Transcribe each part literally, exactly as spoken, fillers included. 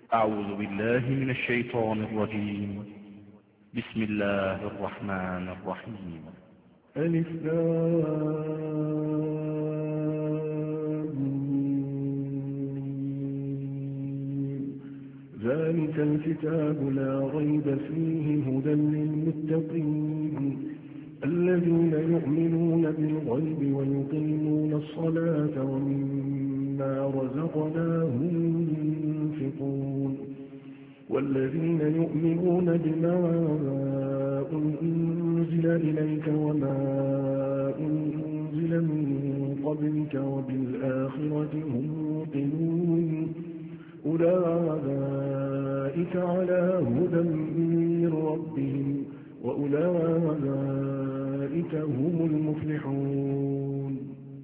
أعوذ بالله من الشيطان الرجيم. بسم الله الرحمن الرحيم. ألف لام ذلك الكتاب لا ريب فيه هدى للمتقين الذين يؤمنون بالغيب ويقيمون الصلاة ومما رزقناهم ينفقون والذين يؤمنون بما أنزل إليك وما أنزل من قبلك وبالآخرة هم يوقنون أولئك على هدى من ربهم وأولئك هم المفلحون.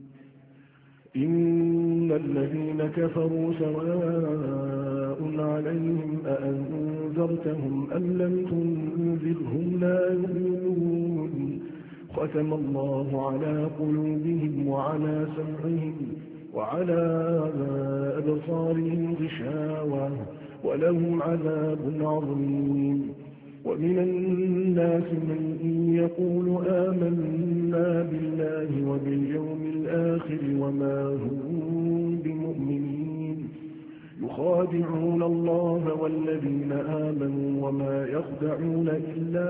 إن الذين كفروا سواء عليهم أأنذرتهم أم لم تنذرهم لا يؤمنون ختم الله على قلوبهم وعلى سمعهم وعلى أبصارهم غشاوة ولهم عذاب عظيم. ومن الناس من يقول آمنا بالله وباليوم الآخر وما هم بمؤمنين يخادعون الله والذين آمنوا وما يخدعون إلا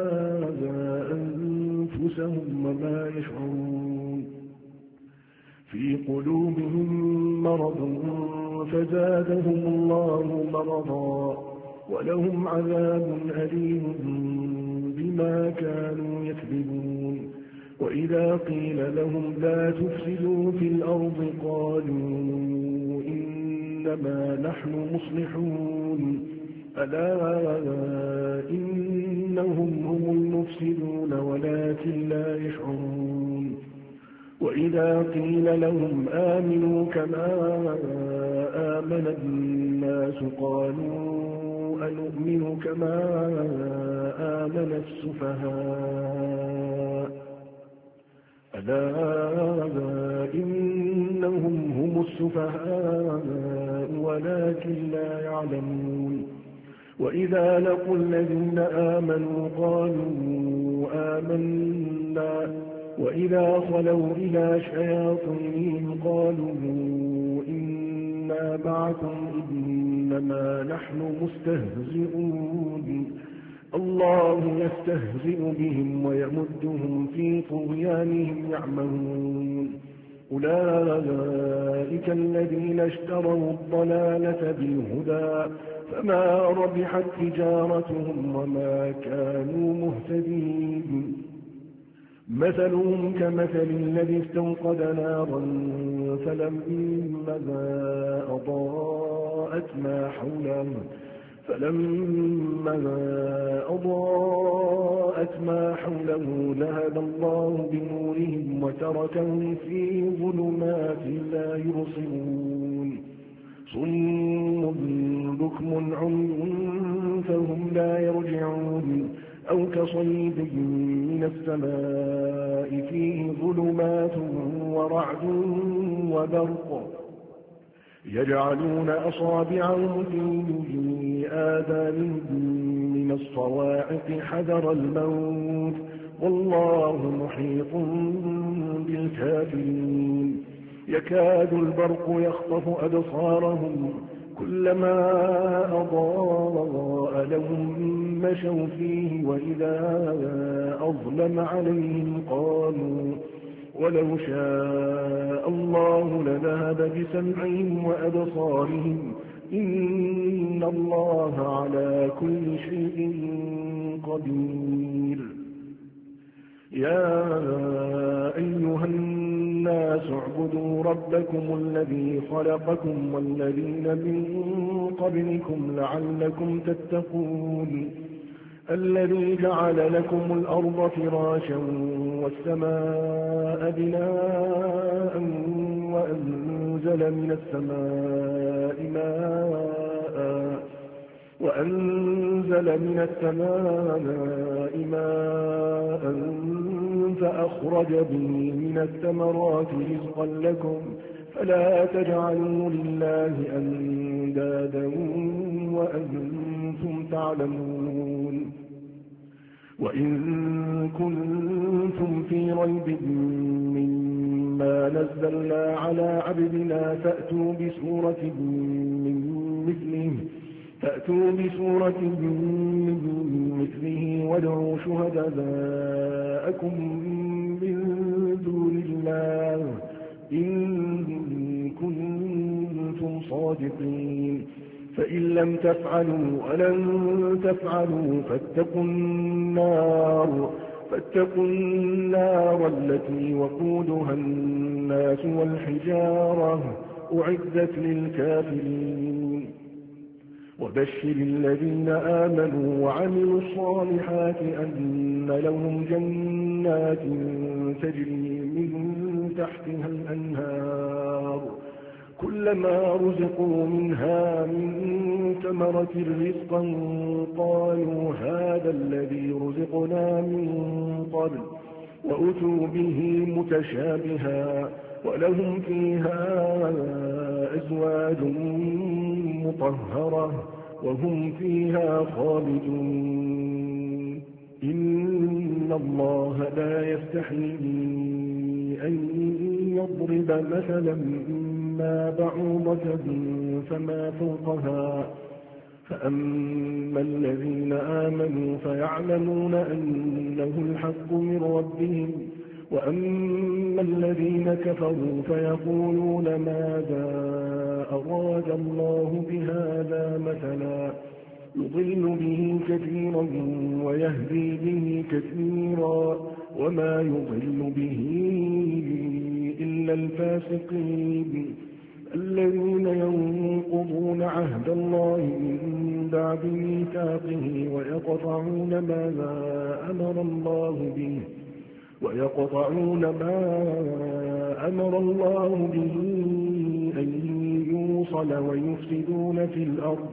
أنفسهم وما يشعرون. في قلوبهم مرض فزادهم الله مرضا ولهم عذاب أليم بما كانوا يكذبون. وإذا قيل لهم لا تفسدوا في الأرض قالوا إنما نحن مصلحون ألا إنهم هم المفسدون ولكن لا يشعرون. وإذا قيل لهم آمنوا كما آمن الناس قالوا أنؤمن كما آمن السفهاء ألا إنهم هم السفهاء ولكن لا يعلمون. وإذا لقوا الذين آمنوا قالوا آمنا وإذا خلوا إلى شياطينهم قالوا إنا معكم إنما نحن مستهزئون الله يستهزئ بهم ويمدهم في طغيانهم يعمهون. أولئك الذين اشتروا الضلالة بالهدى فما ربحت تجارتهم وما كانوا مهتدين. مثلهم كمثل الذي استوقد نارا فلما أضاءت ما حوله فلما أضاءت ما حوله ذهب الله بنورهم وتركهم في ظلمات لا يبصرون. صم بكم عمي فهم لا يرجعون أو كصيب من السماء فيه ظلمات ورعد وبرق يجعلون أصابعهم في آذانهم من الصواعق حذر الموت والله محيط بالكافرين. يكاد البرق يخطف أبصارهم كلما أضاء لهم مشوا فيه وإذا أظلم عليهم قالوا ولو شاء الله لذهب بسمعهم وأبصارهم إن الله على كل شيء قدير. يا أيها الناس اعبدوا ربكم الذي خلقكم والذين من قبلكم لعلكم تتقون الذي جعل لكم الأرض فراشا والسماء بناء وأنزل من السماء ماء وأنزل من السماء ماء فأخرج به من الثمرات رزقا لكم فلا تجعلوا لله أندادا وأنتم تعلمون. وإن كنتم في ريب مما نزلنا على عبدنا فأتوا بسورة من مثله فأتوا بسورة من مثله وادعوا شهداءكم من دون الله إن كنتم صادقين. فإن لم تفعلوا ولن تفعلوا فاتقوا النار فاتقوا النار التي وقودها الناس والحجارة أعدت للكافرين. وبشر الذين آمنوا وعملوا الصالحات أن لهم جنات تجري من تحتها الأنهار كلما رزقوا منها من ثمرة رزقا قالوا هذا الذي رزقنا من قبل وأتوا به متشابها ولهم فيها أزواج مطهرة وهم فيها خالدون. إن الله لا يستحيي أن يضرب مثلا ما بعوضة فما فوقها فأما الذين آمنوا فيعلمون أنه الحق من ربهم وأما الذين كفروا فيقولون ماذا أراد الله بهذا مثلا يضل به كثيرا ويهدي به كثيرا وما يضل به إلا الفاسقين الذين ينقضون عهد الله من بعد ميثاقه ويقطعون ما أمر الله به ويقطعون ما أمر الله به أن يوصل ويفسدون في الأرض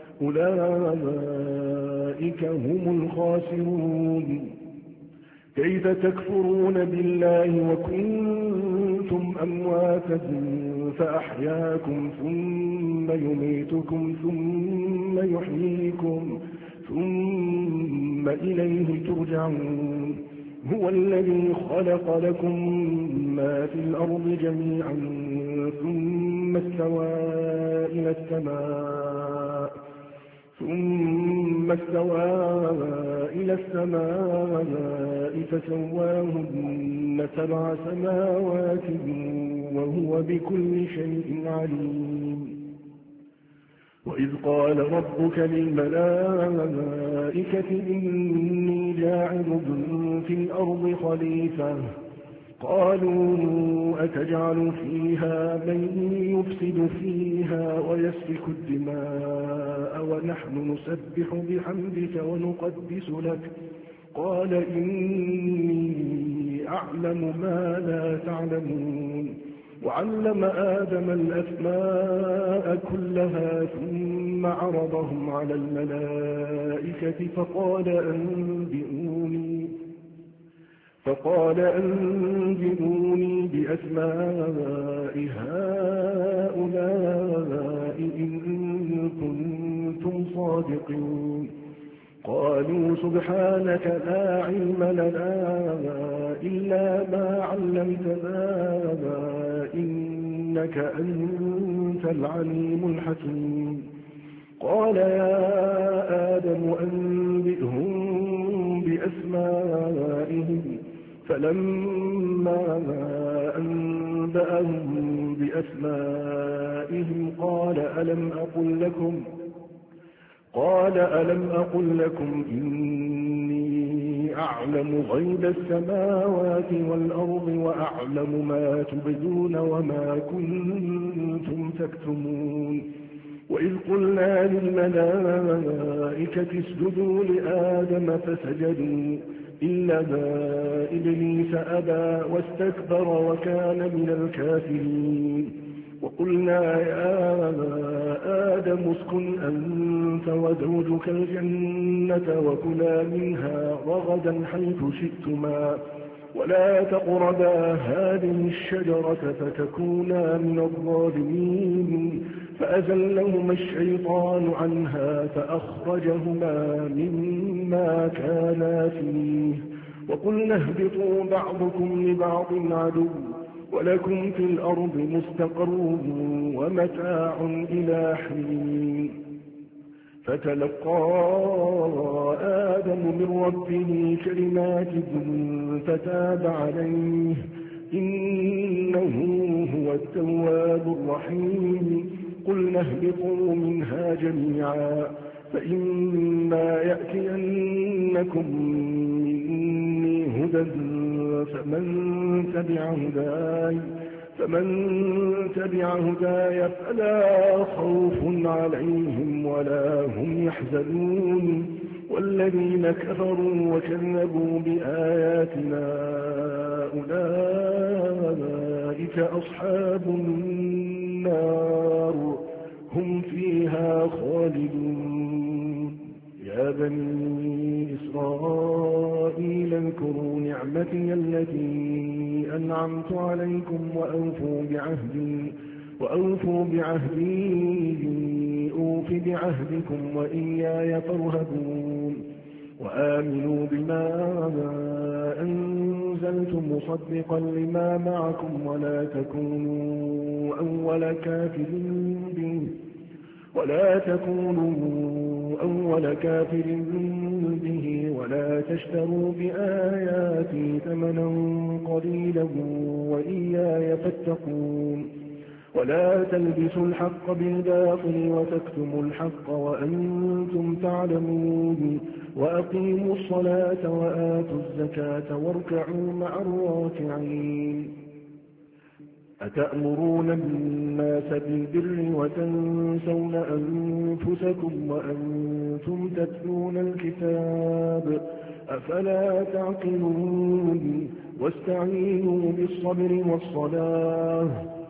أولئك هم الخاسرون. كيف تكفرون بالله وكنتم أمواتا فأحياكم ثم يميتكم ثم يحييكم ثم إليه ترجعون. هو الذي خلق لكم ما في الأرض جميعا ثم استوى إلى السماء ثم استوى إلى السماء فسواهن سبع سماوات وهو بكل شيء عليم. وإذ قال ربك للملائكة إني جاعل في الأرض خليفة قالوا أتجعل فيها من يفسد فيها ويسفك الدماء ونحن نسبح بحمدك ونقدس لك قال إني أعلم ما لا تعلمون. وعلم آدم الأسماء كلها ثم عرضهم على الملائكة فقال أنبئوني فقال أنبئوني بأسماء هؤلاء إن كنتم صادقين. قالوا سبحانك لا علم لنا إلا ما علمتنا إنك أنت العليم الحكيم. قال يا آدم أنبئهم بأسمائهم فلما أنبأهم بأسمائهم قال ألم أقل لكم قال ألم أقل لكم إني أعلم غيب السماوات والأرض وأعلم ما تبدون وما كنتم تكتمون. وإذ قلنا للملائكة اسجدوا لآدم فسجدوا إلا إبليس أبى واستكبر وكان من الكافرين. وقلنا يا آدم اسكن أنت وزوجك الجنة وكلا منها رغدا حيث شئتما ولا تقربا هذه الشجرة فتكونا من الظالمين فأزلهما الشيطان عنها فأخرجهما مما كانا فيه وقلنا اهبطوا بعضكم لبعض عدو ولكم في الأرض مستقر ومتاع إلى حين فتلقى آدم من ربه كلمات فتاب عليه إنه هو التواب الرحيم قلنا اهبطوا منها جميعا فإما يأتينكم مني هدى فمن تبع هداي فمن تبع هداي فلا خوف عليهم ولا هم يحزنون والذين كفروا وكذبوا بآياتنا أولئك أصحاب النار هم فيها خالدون يا بني إسرائيل اذكروا نعمتي التي أنعمت عليكم وأوفوا بعهدي وأوفوا بعهدي أوف بعهدكم وإياي فارهبون وآمنوا بما أنزلت مصدقا لما معكم ولا تكونوا أول كافر به ولا تكونوا أول كافر به ولا تشتروا بآياتي ثمنا قليلا وإياي فاتقون ولا تلبسوا الحق بالباطل وتكتموا الحق وأنتم تعلمون وأقيموا الصلاة وآتوا الزكاة واركعوا مع الراكعين أتأمرون الناس بالبر وتنسون أنفسكم وأنتم تتلون الكتاب أفلا تعقلون واستعينوا بالصبر والصلاة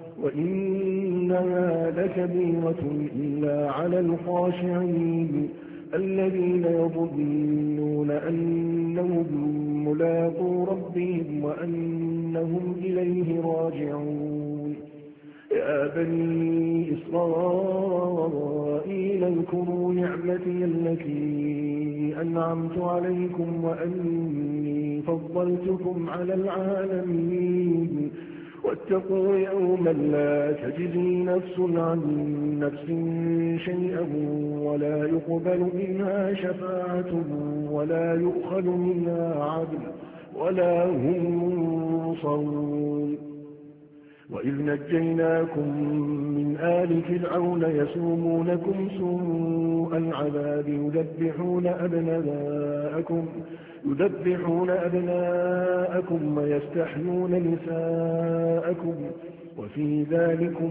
وإنها لكبيرة إلا على الخاشعين الذين يظنون أنهم ملاقو ربهم وأنهم إليه راجعون يا بني إسرائيل اذكروا نعمتي التي أنعمت عليكم وأني فضلتكم على العالمين واتقوا يوما لا تجزي نفس عن نفس شيئا ولا يقبل منها شفاعة ولا يؤخذ منها عدل ولا هم ينصرون وإذ نجيناكم من آل فرعون يسومونكم سوء العذاب يذبحون أبناءكم يذبحون أبناءكم ويستحيون نساءكم وفي ذلكم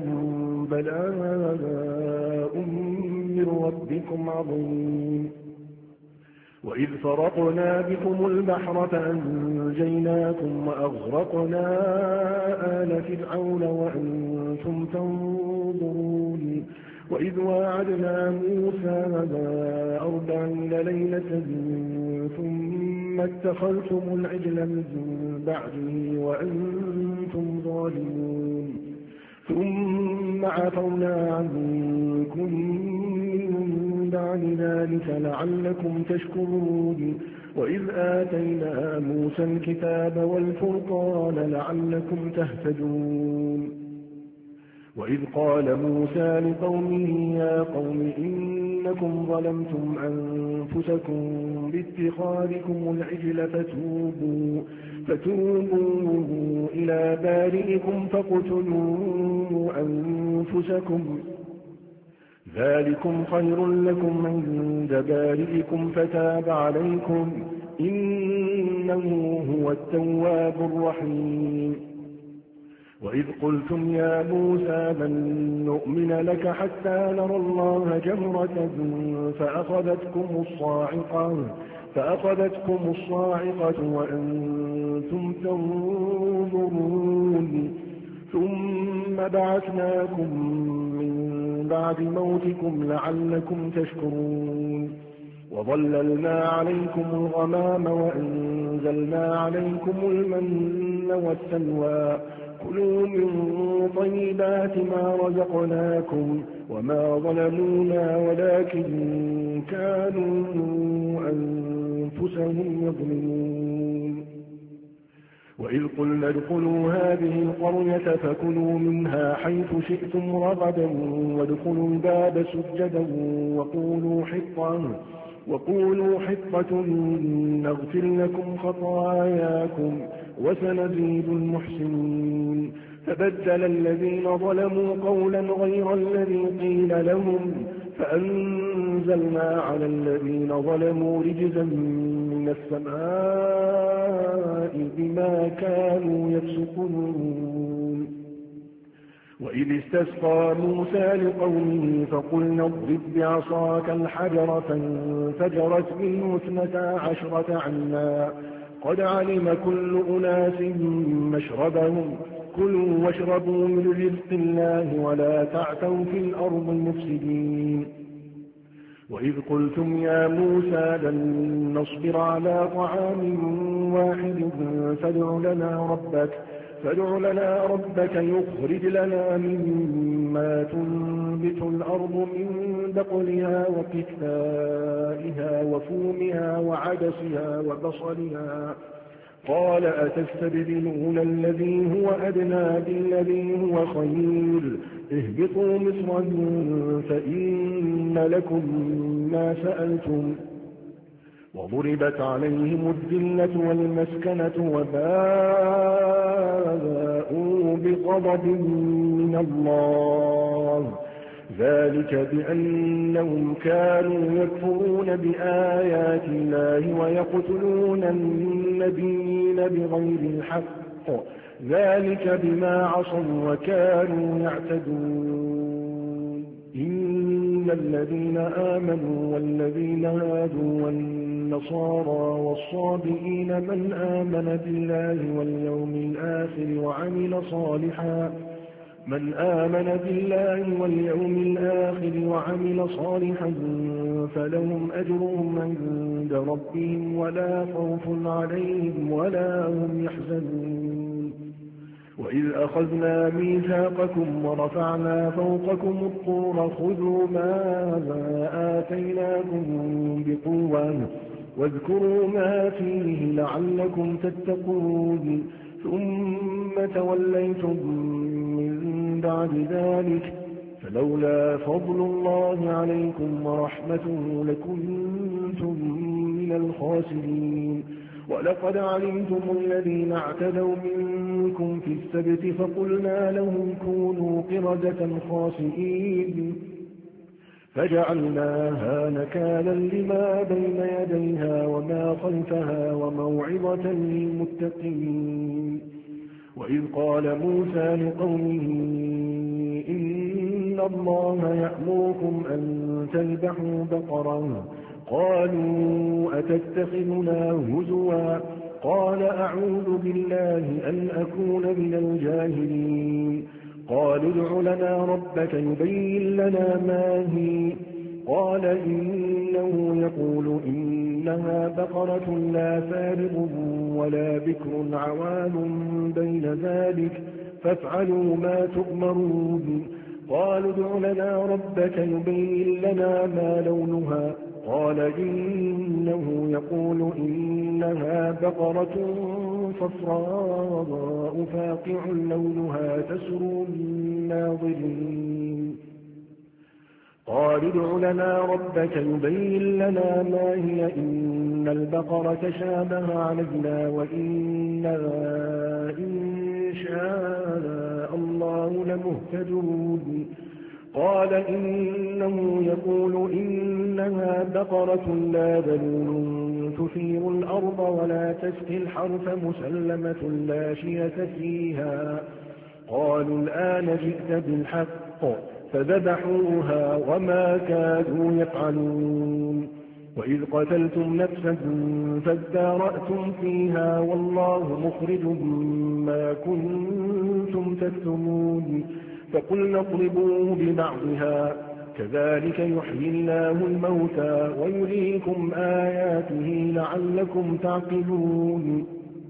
بلاء من ربكم عظيم وإذ فرقنا بكم البحر فأنجيناكم وأغرقنا آل فرعون وأنتم تنظرون وإذ واعدنا موسى أربعين ليلة ثم اتخذتم العجل من بعده وأنتم ظالمون ثم عفونا عنكم من بعد ذلك لعلكم تشكرون وإذ آتينا موسى الكتاب والفرقان لعلكم تهتدون وإذ قال موسى لقومه يا قوم إنكم ظلمتم أنفسكم باتخاذكم العجل فتوبوا, فتوبوا إلى بارئكم فاقتلوا أنفسكم ذلكم خير لكم عند بارئكم فتاب عليكم إنه هو التواب الرحيم وإذ قلتم يا موسى لن نؤمن لك حتى نرى الله جهرة فأخذتكم الصاعقة فأخذتكم الصاعقة وأنتم تنظرون ثم بعثناكم من بعد موتكم لعلكم تشكرون وظللنا عليكم الغمام وأنزلنا عليكم المن والسلوى كلوا من طيبات ما رزقناكم وما ظلمونا ولكن كانوا أنفسهم يظلمون وإذ قلنا ادخلوا هذه القرية فكلوا منها حيث شئتم رغدا وادخلوا الباب سجدا وقولوا حطة وقولوا حطة نغفر لكم خطاياكم وسنزيد المحسنين فبدل الذين ظلموا قولا غير الذي قيل لهم فأنزلنا على الذين ظلموا رجزا من السماء بما كانوا يفسقون وإذ استسقى موسى لقومه فقلنا اضرب بعصاك الحجر فانفجرت منه اثنتا عشرة عينا قد علم كل أناس مشربهم كلوا واشربوا من رزق الله ولا تعثوا في الأرض مفسدين وإذ قلتم يا موسى لن نصبر على طعام واحد فادع لنا ربك فادع لنا ربك يخرج لنا مما تنبت الأرض من بقلها وكثائها وفومها وعدسها وبصلها قال أتستبدلون الذي هو أدنى بالذي هو خير اهبطوا مصرا فإن لكم ما سألتم وضربت عليهم الذلة والمسكنة وباءوا بغضب من الله ذلك بأنهم كانوا يكفرون بآيات الله ويقتلون النبيين بغير الحق ذلك بما عصوا وكانوا يعتدون إن الذين آمنوا والذين هادوا والنصارى والصابئين من آمن بالله واليوم الآخر وعمل صالحا من آمن بالله واليوم الآخر وعمل صالحا فلهم أجرهم عند ربهم ولا خوف عليهم ولا هم يحزنون وإذ أخذنا ميثاقكم ورفعنا فوقكم الطور خذوا ما آتيناكم بقوة واذكروا ما فيه لعلكم تتقون ثم توليتم من بعد ذلك فلولا فضل الله عليكم ورحمته لكنتم من الخاسرين ولقد علمتم الذين اعتدوا منكم في السبت فقلنا لهم كونوا قردة خاسئين فجعلناها نكالا لما بين يديها وما خلفها وموعظة للمتقين وإذ قال موسى لقومه إن الله يأمركم أن تذبحوا بقرة قالوا أتتخذنا هزوا قال أعوذ بالله أن أكون من الجاهلين قالوا ادع لنا ربك يبين لنا ما هي قال إنه يقول إنها بقرة لا فارغ ولا بكر عوان بين ذلك فافعلوا ما تؤمرون قالوا ادع لنا ربك يبين لنا ما لونها قال إنه يقول إنها بقرة صفراء فاقع لونها تسر الناظرين قالوا ادع لنا ربك يبين لنا ما هي إن البقرة شابه علينا وإنا إن شاء الله لمهتدون قال إنه يقول إنها بقرة لا ذلول تثير الأرض ولا تسقي الحرث مسلمة لا شية فيها قالوا الآن جئت بالحق فذبحوها وما كادوا يفعلون وإذ قتلتم نفسا فادارأتم فيها والله مخرج ما كنتم تكتمون فقلنا اضربوه ببعضها كذلك يحيي الله الموتى ويريكم آياته لعلكم تعقلون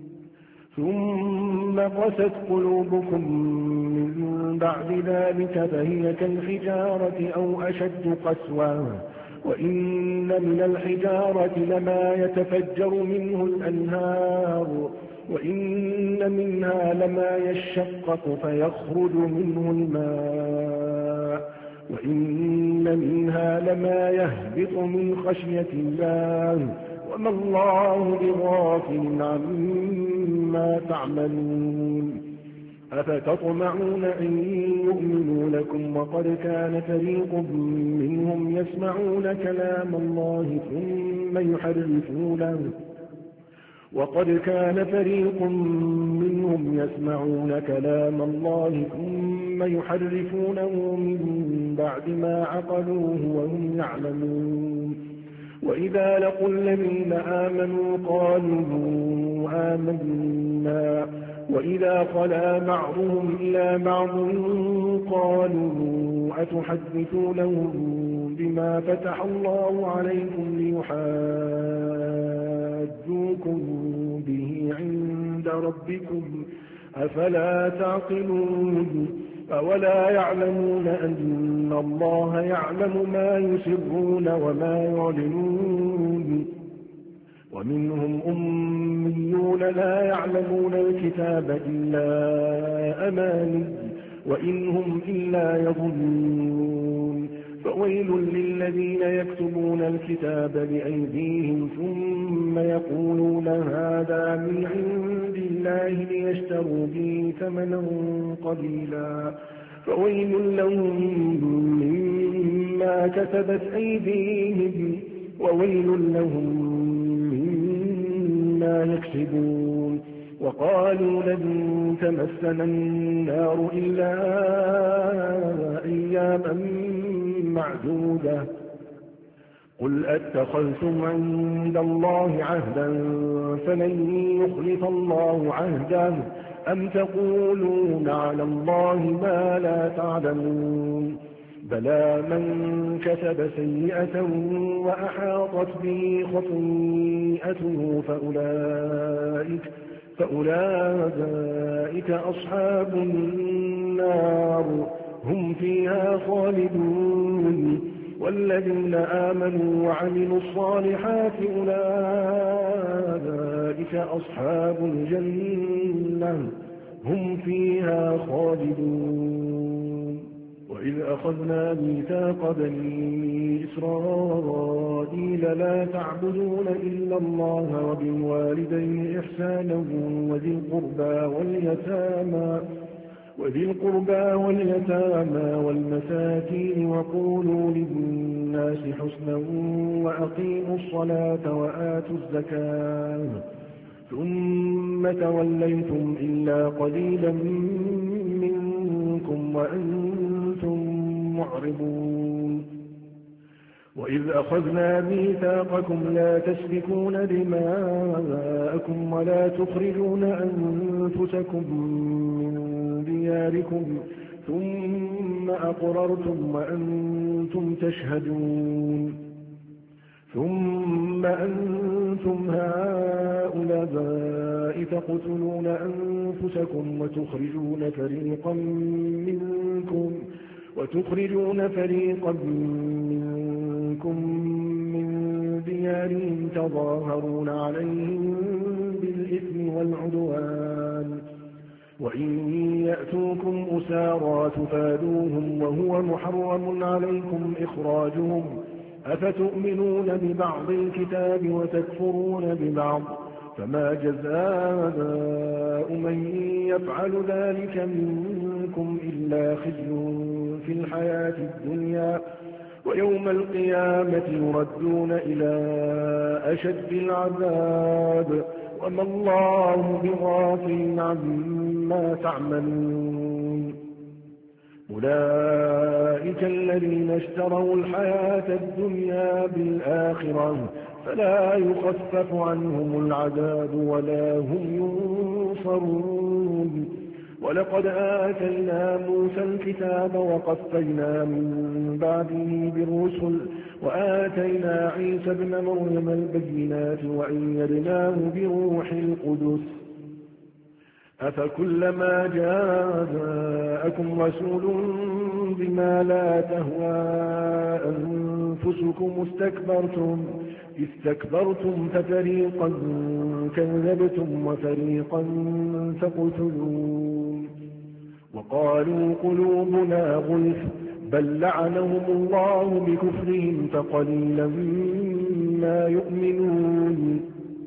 ثم قست قلوبكم من بعد ذلك فهي كالحجارة أو أشد قسوة وإن من الحجارة لما يتفجر منه الأنهار وإن منها لما يشقق فيخرج منه الماء وإن منها لما يهبط من خشية الله وما الله بغافل عما تعملون أفتطمعون أن يؤمنوا لكم وقد كان فريق منهم يسمعون كلام الله ثم يحرفونه وقد كان فريق منهم يسمعون كلام الله ثم يحرفونه من بعد ما عقلوه وهم يعلمون وإذا لقوا الذين آمنوا قالوا آمنا وإذا خلا بعضهم إلى بعض قالوا أتحدثونهم بما فتح الله عليكم ليحاجوكم به عند ربكم أفلا تعقلون أولا يعلمون أن الله يعلم ما يسرون وما يعلنون ومنهم أميون لا يعلمون الكتاب إلا أماني وإن هم إلا يظنون فويل للذين يكتبون الكتاب بأيديهم ثم يقولون هذا من عند الله ليشتروا به ثمنا قليلا فويل لهم مما كتبت أيديهم وويل لهم مما يكسبون وقالوا لن تمسنا النار إلا أياما معدودة قل أتخذتم عند الله عهدا فلن يخلف الله عهده أم تقولون على الله ما لا تعلمون بلى من كسب سيئة وأحاطت به خطيئته فأولئك, فأولئك أصحاب النار هم فيها خالدون والذين آمنوا وعملوا الصالحات أولئك أصحاب الجنة هم فيها خالدون وإذ أخذنا ميثاق بني إسرائيل لا تعبدون إلا الله وبالوالدين إحسانا وذي القربى واليتامى وذي القربى واليتامى والمساكين وقولوا للناس حسنا وأقيموا الصلاة وآتوا الزكاة ثم توليتم إلا قليلا منكم وأنتم معرضون وإذ أخذنا ميثاقكم لا تسفكون دماءكم ولا تخرجون أنفسكم من دياركم ثم أقررتم وأنتم تشهدون ثم أنتم هؤلاء تقتلون أنفسكم وتخرجون فريقا منكم وتخرجون فريقا منكم من ديارهم تظاهرون عليهم بالإثم والعدوان وإن يأتوكم أسارى تفادوهم وهو محرم عليكم إخراجهم أفتؤمنون ببعض الكتاب وتكفرون ببعض فما جزاء من يفعل ذلك منكم إلا خزي في الحياة الدنيا ويوم القيامة يردون إلى أشد العذاب وما الله بغافل عما تعملون أولئك الذين اشتروا الحياة الدنيا بالآخرة فلا يخفف عنهم العذاب ولا هم ينصرون ولقد آتينا موسى الكتاب وقفينا من بعده بالرسل وآتينا عيسى ابن مريم البينات وأيدناه بروح القدس أفكلما جاءكم رسول بما لا تهوى أنفسكم استكبرتم استكبرتم ففريقا كذبتم وفريقا تقتلون وقالوا قلوبنا غلف بل لعنهم الله بكفرهم فقليلا ما يؤمنون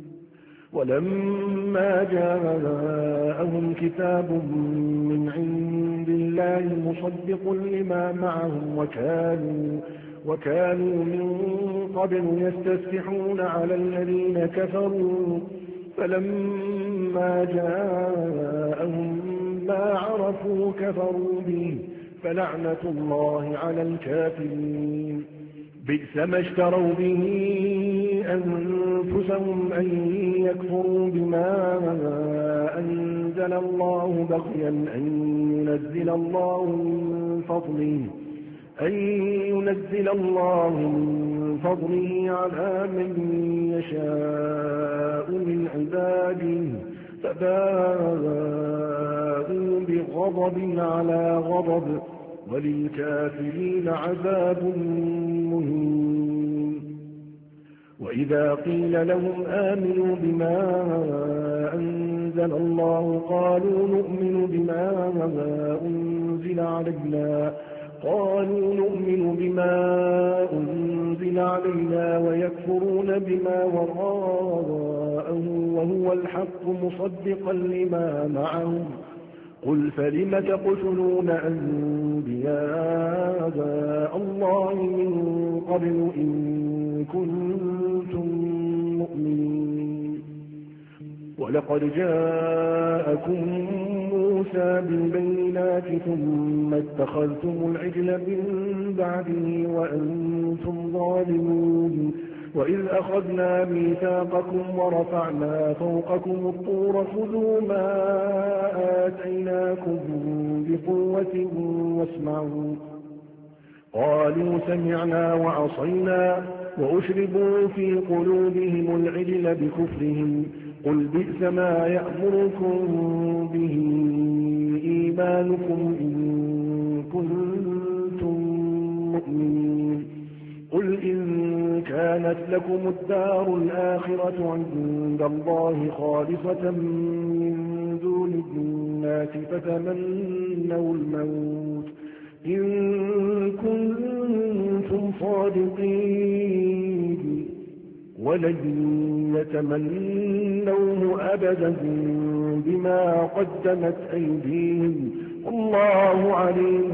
ولما جاءهم كتاب من عند الله مصدق لما معهم وكانوا وكانوا من قبل يستفتحون على الذين كفروا فلما جاءهم ما عرفوا كفروا به فلعنة الله على الكافرين بئس ما اشتروا به أنفسهم أن يكفروا بما أنزل الله بغيا أن ينزل الله من فضله أن ينزل الله من فضله على من يشاء من عباده فباءوا بغضب على غضب وللكافرين عذاب مهين وإذا قيل لهم آمنوا بما أنزل الله قالوا نؤمن بما أنزل علينا قالوا نؤمن بما أنزل علينا ويكفرون بما وراءه وهو الحق مصدقا لما معهم قل فلم تقتلون أنبياء الله من قبل إن كنتم مؤمنين ولقد جاءكم موسى بالبينات ثم اتخذتم العجل من بعده وأنتم ظالمون وإذ أخذنا ميثاقكم ورفعنا فوقكم الطور خذوا ما آتيناكم بقوة واسمعوا قالوا سمعنا وعصينا وأشربوا في قلوبهم العجل بكفرهم قل بئس ما يأمركم به إيمانكم إن كنتم مؤمنين قل إن كانت لكم الدار الآخرة عند الله خالصة من دون الناس فتمنوا الموت إن كنتم صادقين ولن يتمنوه أبدا بما قدمت أيديهم والله عليم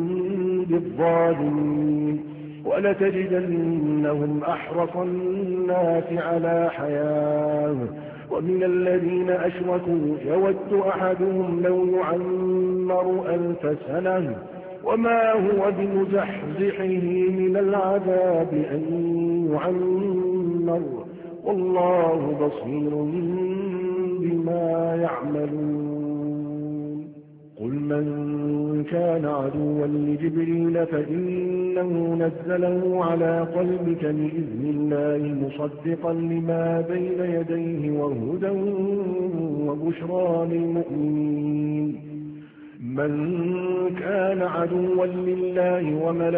بالظالمين ولتجدنهم أحرص الناس على حياة ومن الذين أشركوا يود أحدهم لو يعمر ألف سنة وما هو بمزحزحه من العذاب أن يعمر والله بصير بما يعملون قل من كان عدوا لجبريل فإنه نزله على قلبك بإذن الله مصدقا لما بين يديه وهدى وبشرى للمؤمنين من كان عدوا لله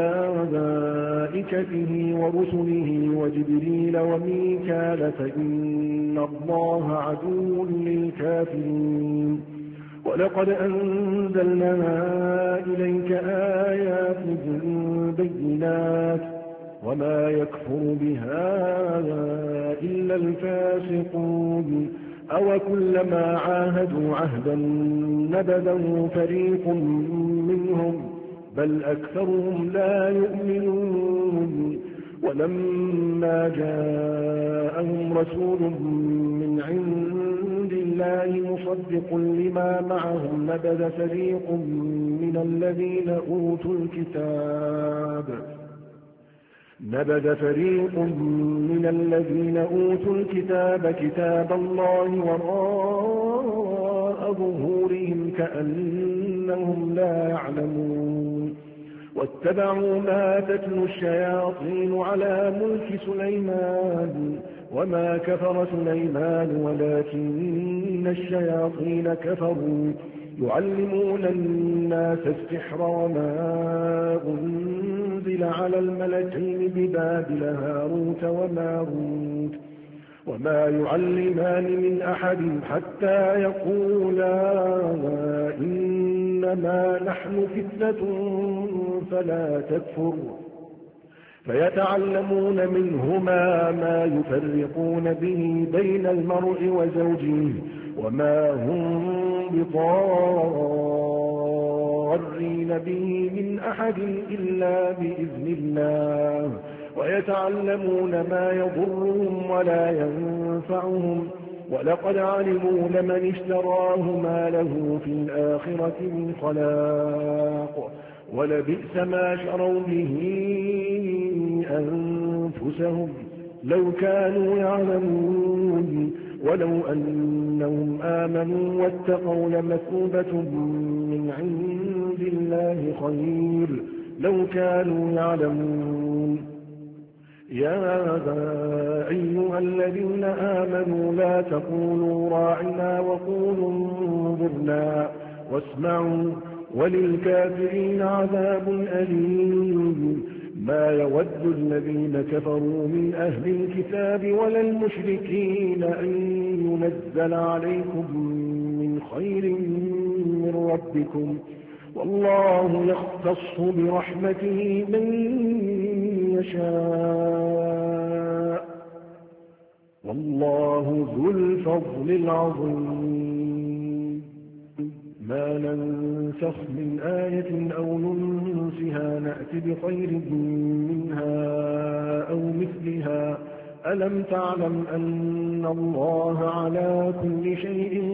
وملائكته ورسله وجبريل وميكال فإن الله عدو للكافرين ولقد أنزلنا إليك آيات بينات وما يكفر بها إلا الفاسقون أو كلما عاهدوا عهدا نبذه فريق منهم بل أكثرهم لا يؤمنون ولما جاءهم رسول من عند الله مصدق لما معهم نبذ فريق من الذين أوتوا الكتاب نبذ فريق من الذين أوتوا الكتاب كتاب الله وراء ظهورهم كأنهم لا يعلمون واتبعوا ما تتلو الشياطين على ملك سليمان وما كفر سليمان ولكن الشياطين كفروا يعلمون الناس السحر وما أنزل على الملكين ببابل هاروت وماروت وما يعلمان من أحد حتى يقولا إنما نحن فتنة فلا تكفر فيتعلمون منهما ما يفرقون به بين المرء وزوجه وما هم بضارين به من أحد إلا بإذن الله ويتعلمون ما يضرهم ولا ينفعهم ولقد علموا لمن اشتراه ما له في الآخرة من خلاق ولبئس ما شروا به أنفسهم لو كانوا يعلمون ولو أنهم آمنوا واتقوا لمثوبة من عند الله خير لو كانوا يعلمون يا أيها الذين آمنوا لا تقولوا راعنا وقولوا انظرنا واسمعوا وللكافرين عذاب أليم ما يود الذين كفروا من أهل الكتاب ولا المشركين أن ينزل عليكم من خير من ربكم والله يختص برحمته من يشاء والله ذو الفضل العظيم ما ننسخ من آية أو ننسها نأت بخير منها أو مثلها ألم تعلم أن الله على كل شيء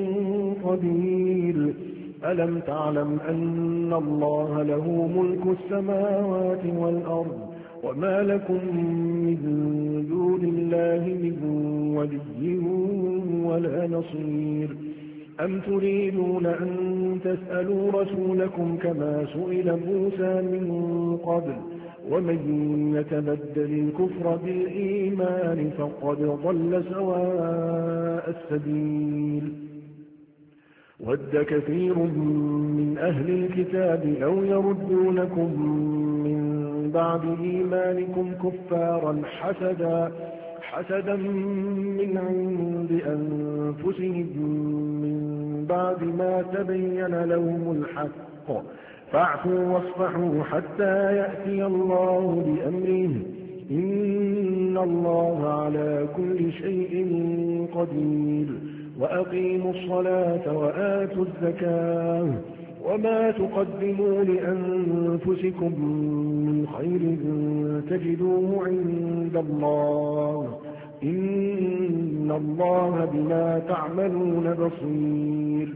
قدير ألم تعلم أن الله له ملك السماوات والأرض وما لكم من دون الله من ولي ولا نصير أم تريدون أن تسألوا رسولكم كما سئل موسى من قبل ومن يتبدل الكفر بالإيمان فقد ضل سواء السبيل ود كثير من أهل الكتاب لو يردونكم من بعد إيمانكم كفارا حسدا حسدا من عند أنفسهم من بعد ما تبين لهم الحق فاعفوا واصفحوا حتى يأتي الله بأمره إن الله على كل شيء قدير وأقيموا الصلاة وآتوا الزكاة وما تقدموا لأنفسكم من خير تجدوه عند الله إن الله بما تعملون بصير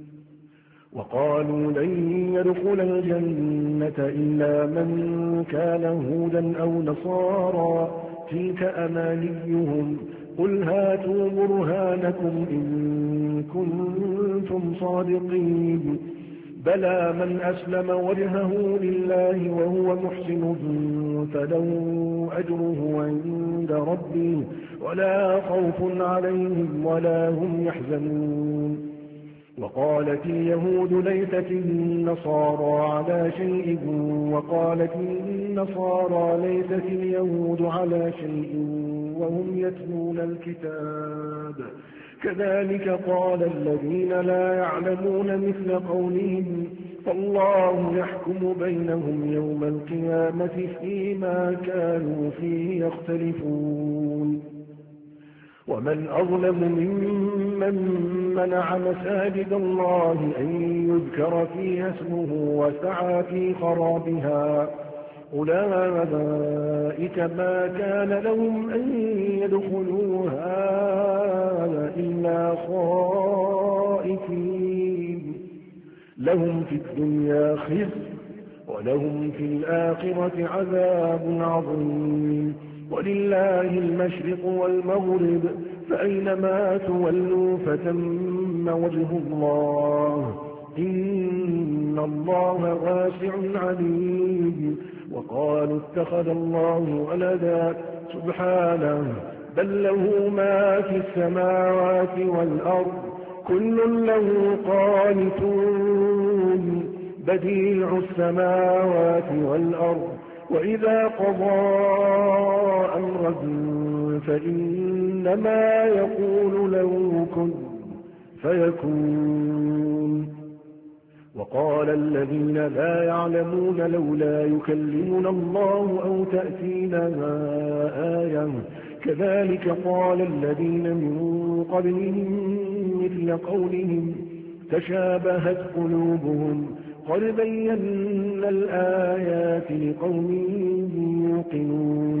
وقالوا لن يدخل الجنة إلا من كان هودا أو نصارى تلك أمانيهم قل هاتوا برهانكم إن كنتم صادقين بلى من أسلم وجهه لله وهو محسن فله أجره عند ربه ولا خوف عليهم ولا هم يحزنون وقالت اليهود ليست النصارى على شيء وقالت النصارى ليست اليهود على شيء وهم يتلون الكتاب كذلك قال الذين لا يعلمون مثل قولهم فالله يحكم بينهم يوم القيامة فيما كانوا فيه يختلفون ومن أظلم ممن منع مساجد الله أن يذكر فيها اسمه وسعى في خرابها أولئك ما كان لهم أن يدخلوها إلا خائفين لهم في الدنيا خزي ولهم في الآخرة عذاب عظيم. ولله المشرق والمغرب فأينما تولوا فتم وجه الله إن الله واسع عليم. وقالوا اتخذ الله ولدا سبحانه بل له ما في السماوات والأرض كل له قانتون بديع السماوات والأرض وإذا قضى أمرا فإنما يقول له كن فيكون. وقال الذين لا يعلمون لولا يكلمنا الله أو تأتينا آية كذلك قال الذين من قبلهم مثل قولهم تشابهت قلوبهم قد بينا الآيات لقوم يوقنون.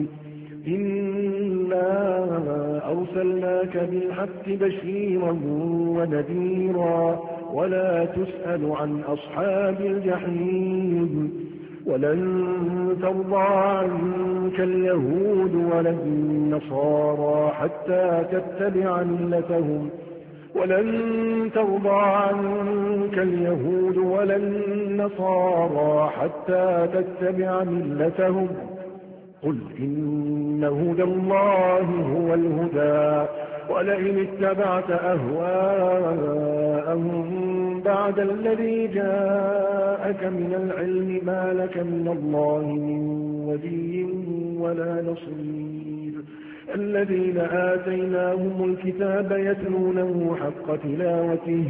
إنا أرسلناك بالحق بشيرا ونذيرا ولا تسأل عن أصحاب الجحيم. ولن ترضى عنك اليهود ولا النصارى حتى تتبع ملتهم ولن ترضى عنك اليهود ولا النصارى حتى تتبع ملتهم قل إن هدى الله هو الهدى ولئن اتبعت أهواءهم بعد الذي جاءك من العلم ما لك من الله من ولي ولا نصير. الذين آتيناهم الكتاب يتلونه حق تلاوته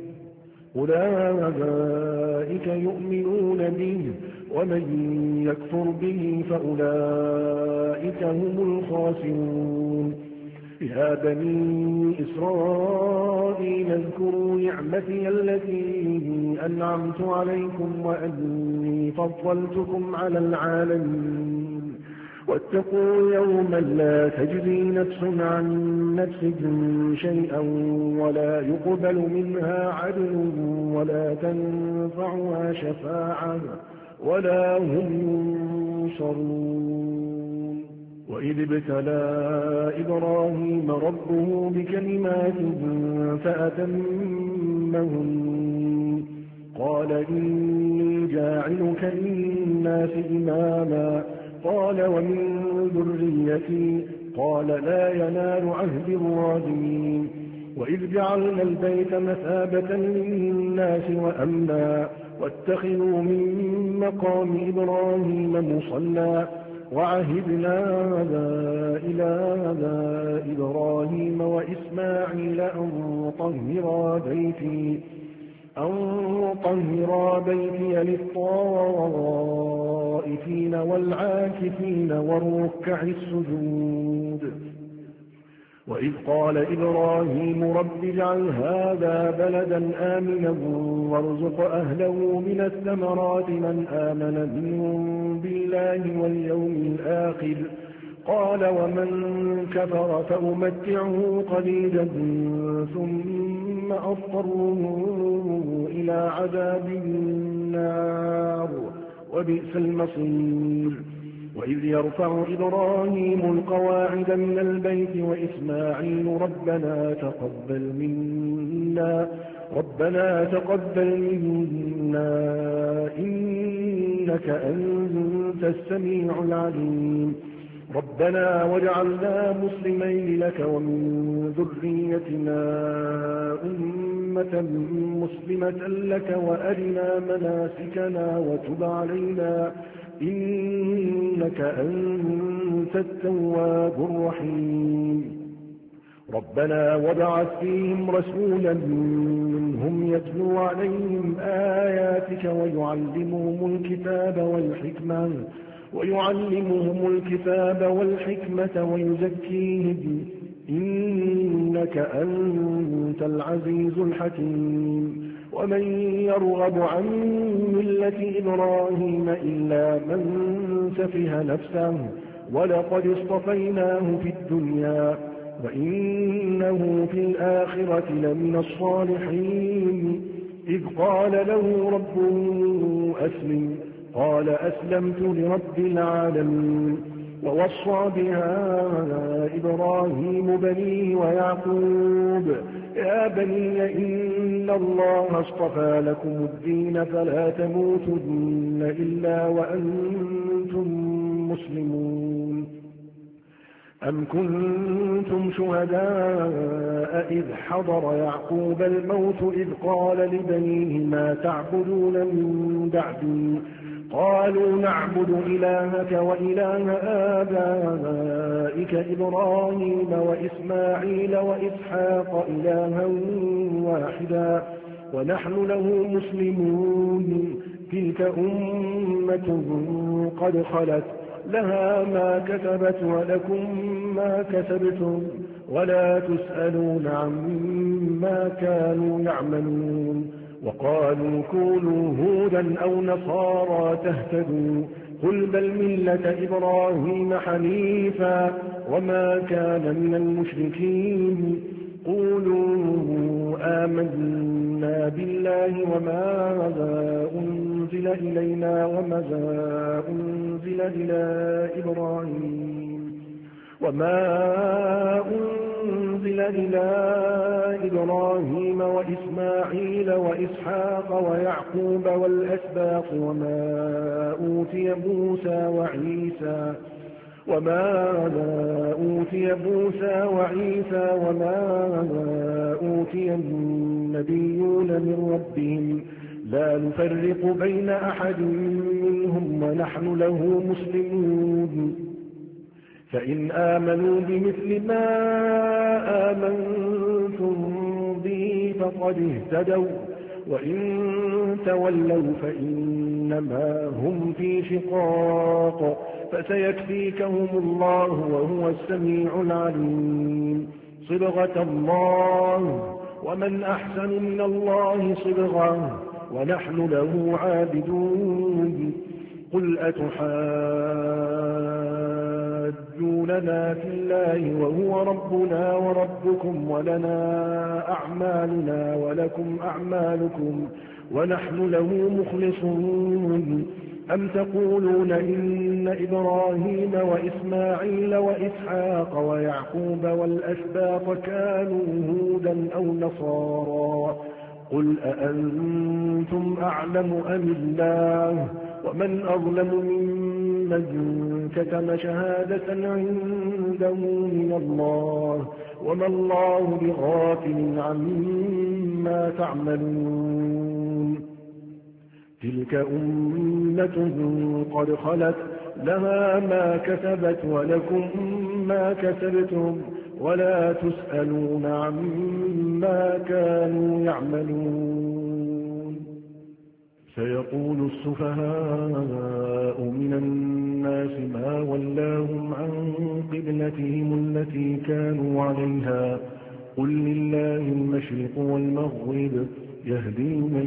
أولئك يؤمنون به ومن يكفر به فأولئك هم الخاسرون. يا بني إسرائيل اذكروا نعمتي التي أنعمت عليكم وأني فضلتكم على العالمين واتقوا يوما لا تجزي نفس عن نفس شيئا ولا يقبل منها عدل ولا تنفعها شفاعة ولا هم ينصرون. وإذ ابتلى إبراهيم ربه بكلمات فأتمهن قال إني جاعلك للناس إماما قال ومن ذريتي قال لا ينال عهد الظالمين. وإذ جعلنا البيت مثابة للناس وأمنا واتخذوا من مقام إبراهيم مصلى وعهدنا إلى إبراهيم وإسماعيل أن طهرا بيتي أن طهرا بيتي للطائفين والعاكفين والركع السجود. وإذ قال إبراهيم رب اجعل هذا بلدا آمنا وارزق أهله من الثمرات من آمن منهم بالله واليوم الآخر قال ومن كفر فأمتعه قليلا ثم أضطره إلى عذاب النار وبئس المصير. وإذ يرفع إبراهيم القواعد من البيت وإسماعيل ربنا تقبل منا ربنا تقبل منا إنك أنت السميع العليم. ربنا واجعلنا مسلمين لك ومن ذريتنا أمة مسلمة لك وأرنا مناسكنا وتب علينا إنك أنت التواب الرحيم. ربنا وابعث فيهم رسولا منهم يتلو عليهم آياتك ويعلمهم الكتاب والحكمة ويعلمهم الكتاب والحكمة ويزكيهم إنك أنت العزيز الحكيم. ومن يرغب عن ملة إبراهيم إلا من سفه نفسه ولقد اصطفيناه في الدنيا وإنه في الآخرة لمن الصالحين. إذ قال له ربه أسلم قال أسلمت لرب العالمين. ووصى بها إبراهيم بنيه ويعقوب يا بني إن الله اصطفى لكم الدين فلا تموتن إلا وأنتم مسلمون. أم كنتم شهداء إذ حضر يعقوب الموت إذ قال لبنيه ما تعبدون من بعدي قالوا نعبد إلهك وإله آبائك إبراهيم وإسماعيل وإسحاق إلها واحدا ونحن له مسلمون. تلك أمة قد خلت لها ما كسبت ولكم ما كسبتم ولا تسألون عما كانوا يعملون. وقالوا كونوا هودا أو نصارى تهتدوا قل بل ملة إبراهيم حنيفا وما كان من المشركين. قولوا آمنا بالله وما أنزل إلينا وما أنزل إلى إبراهيم وما أنزل إلى إبراهيم وإسماعيل وإسحاق ويعقوب والأسباط وما أوتي موسى وعيسى وما أوتي موسى وعيسى وما أوتي النبيون من ربهم لا نفرق بين أحد منهم ونحن له مسلمون. فإن آمنوا بمثل ما آمنتم به فقد اهتدوا وإن تولوا فإنما هم في شقاق فسيكفيكهم الله وهو السميع العليم. صبغة الله ومن أحسن من الله صبغة ونحن له عابدون. قل أتحاجوننا في الله وهو ربنا وربكم ولنا أعمالنا ولكم أعمالكم ونحن له مخلصون. أم تقولون إن إبراهيم وإسماعيل وإسحاق ويعقوب والأسباط كانوا هودا أو نصارى قل أأنتم أعلم أم الله ومن أظلم ممن كتم شهادة عنده من الله وما الله بغافل عما تعملون. تلك أمة قد خلت لها ما كسبت ولكم ما كسبتم ولا تسألون عما كانوا يعملون. سيقول السفهاء من الناس ما ولاهم عن قبلتهم التي كانوا عليها قل لله المشرق والمغرب يهدي من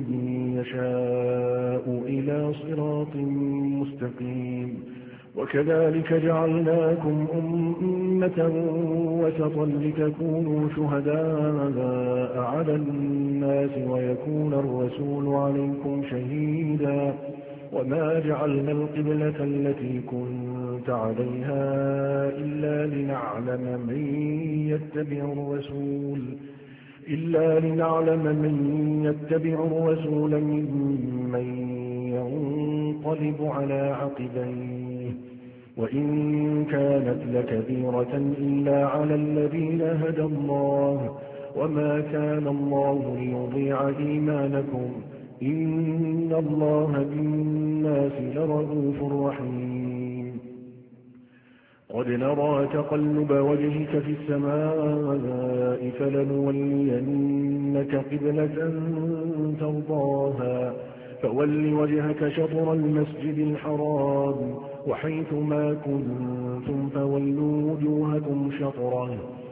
يشاء إلى صراط مستقيم. وكذلك جعلناكم أمة وسطا لتكونوا شهداء على الناس ويكون الرسول عليكم شهيدا. وما جعلنا القبلة التي كنت عليها إلا لنعلم من يتبع الرسول إلا لنعلم من يتبع الرسول ممن ينقلب على عقبيه وإن كانت لكبيرة إلا على الذين هدى الله وما كان الله ليضيع إيمانكم إن الله بالناس لرءوف رحيم. قد نرى تقلب وجهك في السماء فلنولينك قبلة ترضاها فول وجهك شطر المسجد الحرام وحيث ما كنتم فولوا وجوهكم شطره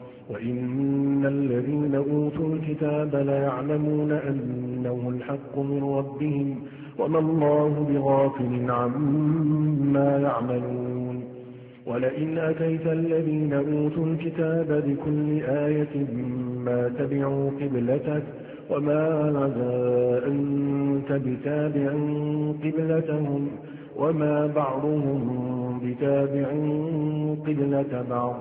وإن الذين أوتوا الكتاب ليعلمون أنه الحق من ربهم وما الله بغافل عما يعملون. ولئن أتيت الذين أوتوا الكتاب بكل آية ما تبعوا قبلتك وما أنت بتابع قبلتهم وما بعضهم بتابع قبلة بعض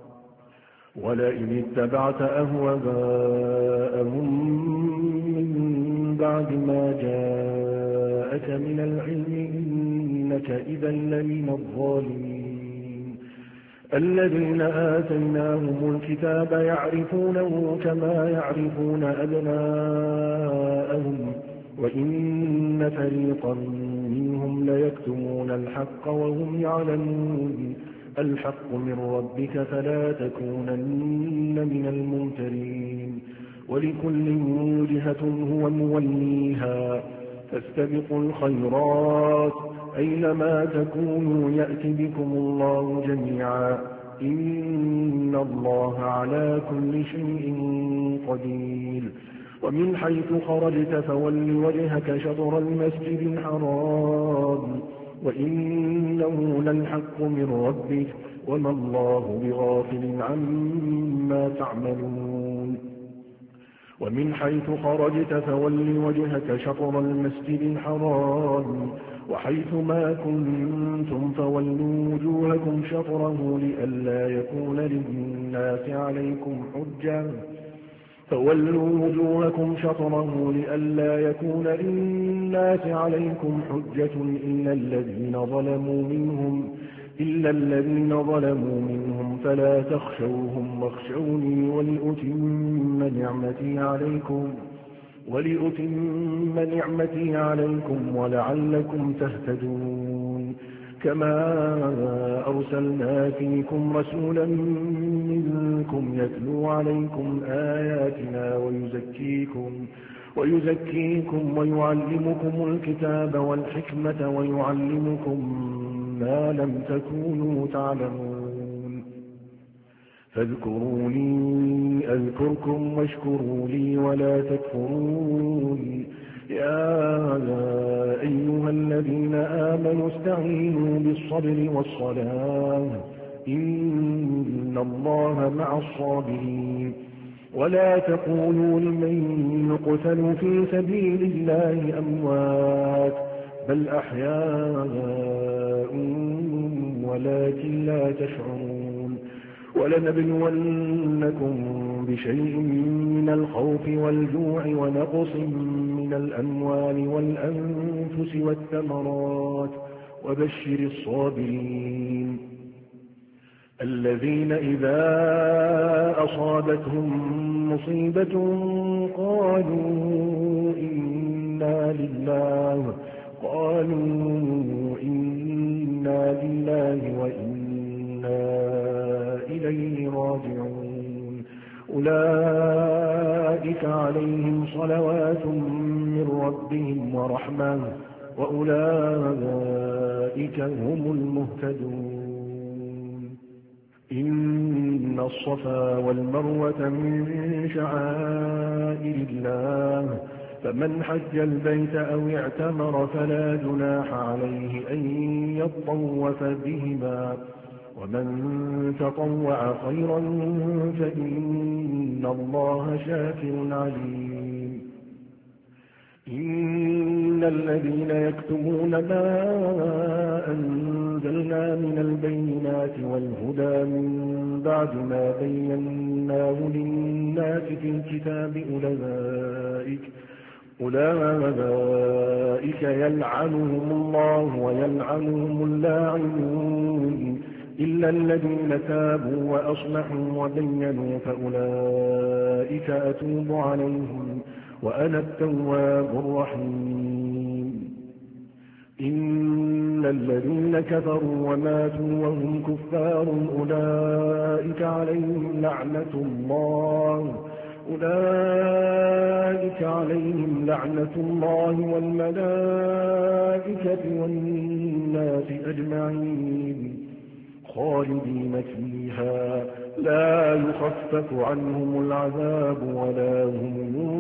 ولئن اتبعت أهواءهم من بعد ما جاءك من العلم إنك إذا لمن الظالمين الذين آتيناهم الكتاب يعرفونه كما يعرفون أبناءهم وإن فريقا منهم ليكتمون الحق وهم يعلمون الحق من ربك فلا تكونن من الممترين ولكل وجهة هو موليها فاستبقوا الخيرات أينما تكونوا يأتي بكم الله جميعا إن الله على كل شيء قدير ومن حيث خرجت فول وجهك شطر المسجد الحرام وإنه للحق من ربك وما الله بغافل عما تعملون ومن حيث خرجت فول وجهك شطر المسجد الحرام وحيث ما كنتم فولوا وجوهكم شطره لئلا يكون للناس عليكم حجة فولوا وجوهكم شطره لئلا يكون للناس عليكم حجة إلا الذين ظلموا منهم إلا الذين ظلموا منهم فلا تخشوهم واخشوني ولأتم نعمتي عليكم ولأتم نعمتي عليكم ولعلكم تهتدون كما أرسلنا فيكم رسولا منكم يتلو عليكم آياتنا ويزكيكم ويزكيكم ويعلمكم الكتاب والحكمة ويعلمكم ما لم تكونوا تعلمون فاذكروني أذكركم واشكروا لي ولا تكفرون يا أيها الذين آمنوا استعينوا بالصبر والصلاة إن الله مع الصابرين ولا تقولوا لمن يقتل في سبيل الله أموات بل أحياء ولكن لا تشعرون ولنبلونكم بشيء من الخوف والجوع ونقص من الأموال والأنفس والثمرات وبشر الصابرين الذين إذا أصابتهم مصيبة قالوا إنا لله قالوا إنا لله وإنا إليه راجعون أولئك عليهم صلوات من ربهم ورحمة وأولئك هم المهتدون إن الصفا والمروة من شعائر الله فمن حج البيت أو اعتمر فلا جناح عليه أن يطوف بهما ومن تطوع خيرا فإن الله شاكر عليم إن الذين يكتمون ما أنزلنا من البينات والهدى من بعد ما بيناه للناس في الكتاب أولئك أولئك يلعنهم الله ويلعنهم اللاعنون إلا الذين تابوا وأصلحوا وبينوا فأولئك أتوب عليهم وأنا التواب الرحيم إن الذين كفروا وماتوا وهم كفار أولئك عليهم لعنة الله أولئك عليهم لعنة الله والملائكة والناس أجمعين خالدين فيها لا يخفف عنهم العذاب ولا هم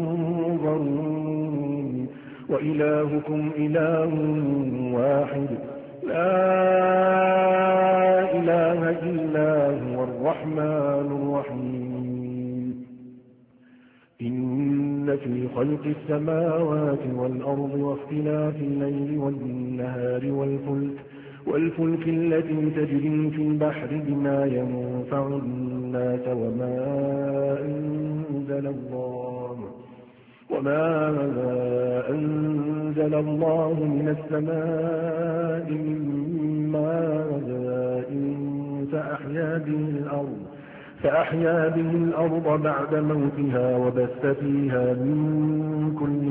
ينظرون وإلهكم إله واحد لا إله إلا هو الرحمن الرحيم إن في خلق السماوات والأرض واختلاف الليل والنهار والفلك والفلك التي تجري في البحر بما ينفع الناس وما أنزل الله وما أنزل الله من السماء من ماء فأحيا به الأرض فأحيا به الأرض بعد موتها وبث فيها من كل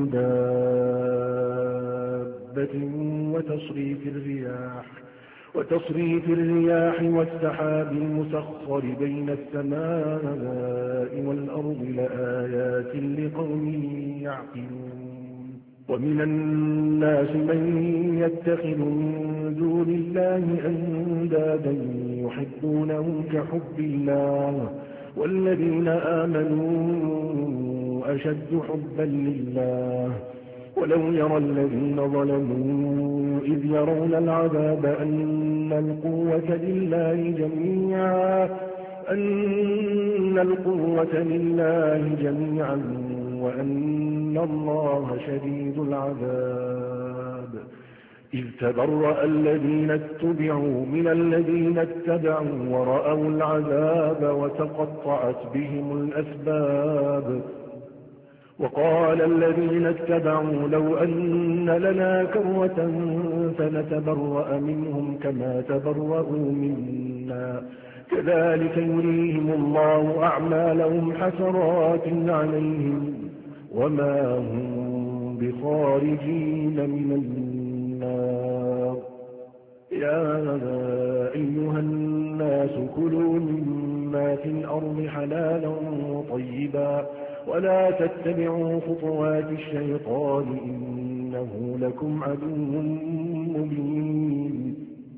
دابة وتصريف الرياح وتصريف الرياح والسحاب المسخر بين السماء والأرض لآيات لقوم يعقلون ومن الناس من يتخذ من دون الله أندادا يحبونهم كحب الله والذين آمنوا أشد حبا لله ولو يرى الذين ظلموا إذ يرون العذاب أن القوة لله جميعا أن القوة لله جميعا وأن الله شديد العذاب إذ تبرأ الذين اتبعوا من الذين اتبعوا ورأوا العذاب وتقطعت بهم الأسباب وقال الذين اتبعوا لو أن لنا كرة فنتبرأ منهم كما تبرأوا منا كذلك يريهم الله أعمالهم حسرات عليهم وما هم بخارجين من النار يا أيها الناس كلوا مما في الأرض حلالا طيبا ولا تتبعوا خطوات الشيطان إنه لكم عدو مبين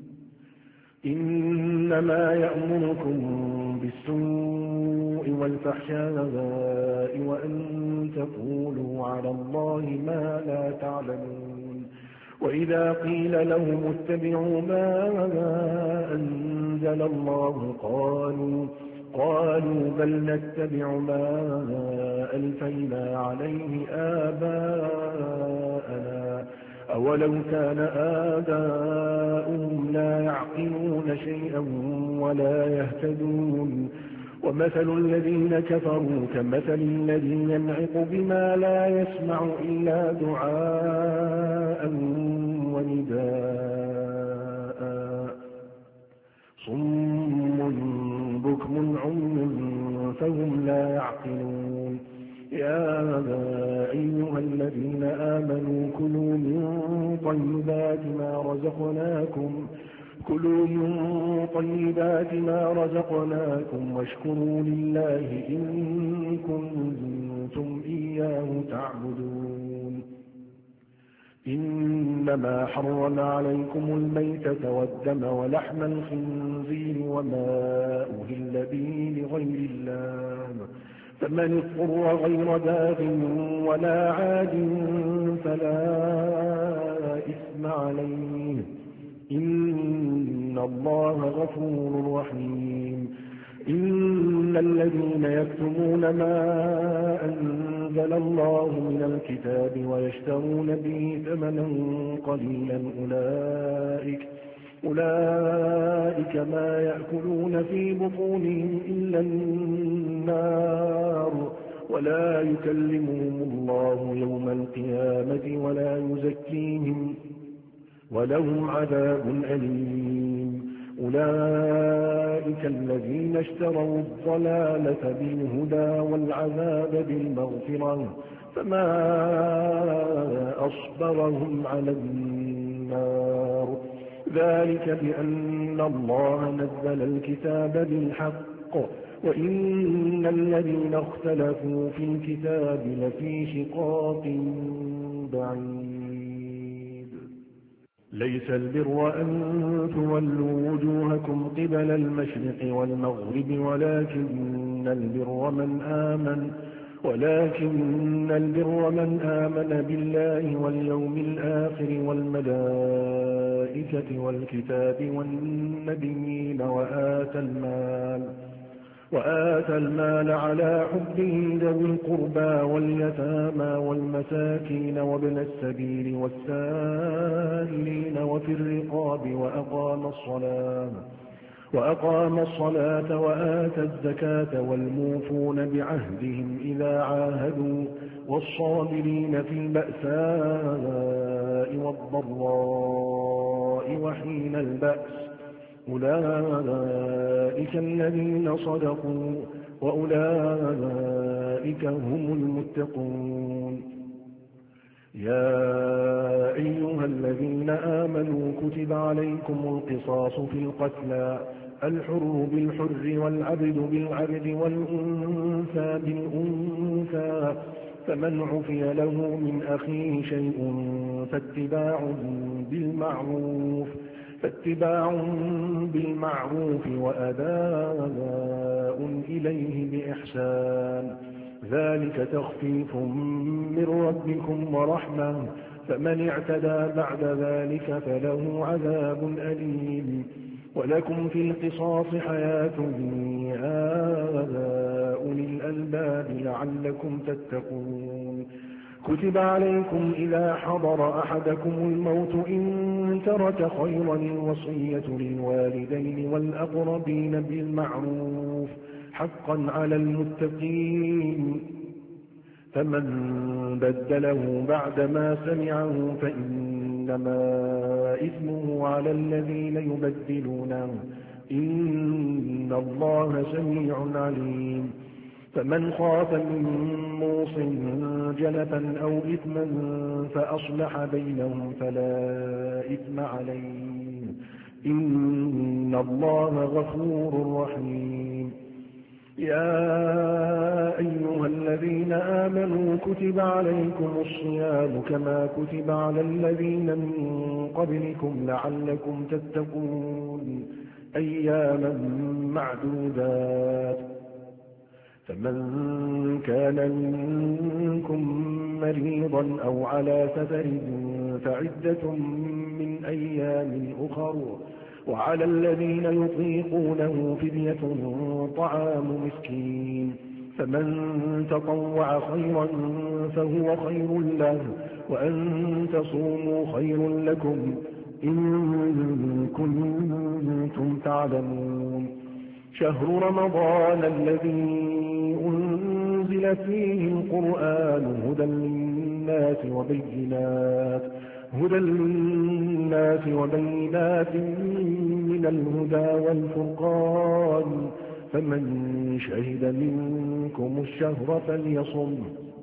إنما يأمركم بالسوء والفحشاء وأن تقولوا على الله ما لا تعلمون وإذا قيل لهم اتبعوا ما أنزل الله قالوا قالوا بل نتبع ما ألفينا عليه آباءنا أولو كان آباؤهم لا يعقلون شيئا ولا يهتدون ومثل الذين كفروا كمثل الذي ينعق بما لا يسمع إلا دعاء ونداء صم بكم عمي فهم لا يعقلون يا أيها الذين آمنوا كلوا من طيبات ما رزقناكم كلوا من طيبات ما رزقناكم واشكروا لله إن كنتم إياه تعبدون إنما حرم عليكم الميتة والدم ولحم الخنزير وما أهل به لغير الله فمن اضطر غير باغ ولا عاد فلا إثم عليه إن الله غفور رحيم إن الذين يكتمون ما أنزل الله من الكتاب ويشترون به ثمنا قليلا أولئك أولئك ما يأكلون في بطونهم إلا النار ولا يكلمهم الله يوم القيامة ولا يزكيهم ولهم عذاب أليم أولئك الذين اشتروا الضلالة بالهدى والعذاب بالمغفرة فما أصبرهم على النار ذلك بأن الله نزل الكتاب بالحق وإن الذين اختلفوا في الكتاب لفي شقاق بعيد ليس البر أن تولوا وجوهكم قبل المشرق والمغرب ولكن البر من آمن ولكن البر من آمن بالله واليوم الآخر والملائكة والكتاب والنبيين وآتى المال وآتى المال على حبه ذوي القربى واليتامى والمساكين وابن السبيل والسائلين وفي الرقاب وأقام الصلاة وأقام الصلاة وآتى الزكاة والموفون بعهدهم إذا عاهدوا والصابرين في البأساء والضراء وحين البأس أولئك الذين صدقوا وأولئك هم المتقون. يا أيها الذين آمنوا كتب عليكم القصاص في القتلى الحر بالحر والعبد بالعبد والأنثى بالأنثى فمن عفي له من أخيه شيء فاتباع بالمعروف فاتباع بالمعروف وأداء إليه بإحسان ذلك تخفيف من ربكم ورحمة فمن اعتدى بعد ذلك فله عذاب أليم. ولكم في القصاص حياة يا أولي الألباب لعلكم تتقون. كتب عليكم إذا حضر أحدكم الموت إن ترك خيرا الوصية للوالدين والأقربين بالمعروف حقا على المتقين. فمن بدله بعدما سمعه فإنما إثمه على الذين يبدلونه إن الله سميع عليم. فمن خاف من موص جنفا أو إثما فأصلح بينهم فلا إثم عليه إن الله غفور رحيم. يا أيها الذين آمنوا كتب عليكم الصيام كما كتب على الذين من قبلكم لعلكم تتقون أياما معدودات. فمن كان منكم مريضا أو على سفر فعدة من أيام أخر وعلى الذين يطيقونه فدية طعام مسكين فمن تطوع خيرا فهو خير له وأن تصوموا خير لكم إن كنتم تعلمون. شهر رمضان الذي أنزل فيه القرآن هدى للناس وبينات هدى للناس وبينات من الهدى والفرقان فمن شهد منكم الشهر فليصم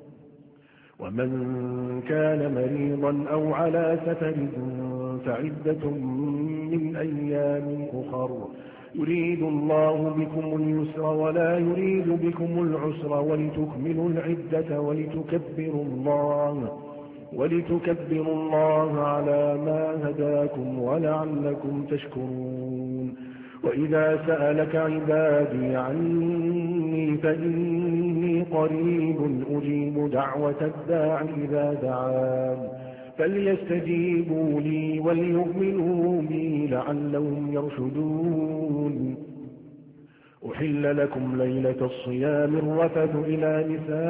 ومن كان مريضا أو على سفر فعدة من أيام أخر يريد الله بكم اليسر ولا يريد بكم العسر ولتكملوا العدة ولتكبروا الله ولتكبروا الله على ما هداكم ولعلكم تشكرون. وإذا سألك عبادي عني فإني قريب أجيب دعوة الداع إذا دعان فليستجيبوا لي وليؤمنوا بي لعلهم يرشدون. أحل لكم ليلة الصيام الرفث إلى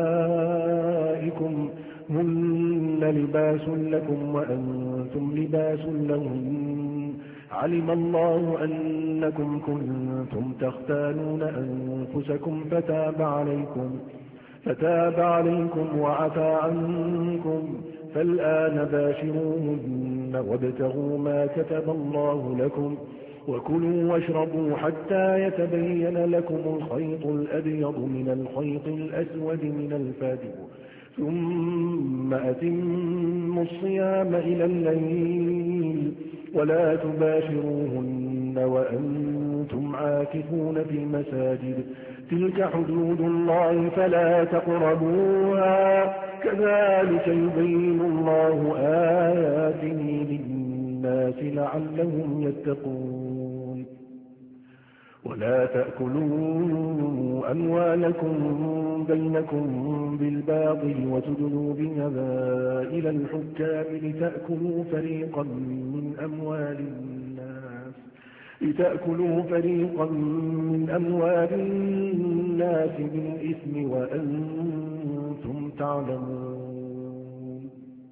نسائكم هن لباس لكم وأنتم لباس لهم علم الله أنكم كنتم تختانون أنفسكم فتاب عليكم فتاب عليكم وعفى عنكم فالآن باشروهن وابتغوا ما كتب الله لكم وكلوا واشربوا حتى يتبين لكم الخيط الأبيض من الخيط الأسود من الفجر ثم أتموا الصيام إلى الليل ولا تباشروهن وأنتم عاكفون في المساجد تلك حدود الله فلا تقربوها كذلك يبين الله آياته للناس لعلهم يتقون. ولا تأكلوا أموالكم بينكم بالباطل وتدلوا بها إلى الحكام لتأكلوا فريقا من أموال الناس لتأكلوا فريقا من أموال الناس بالإثم وأنتم تعلمون.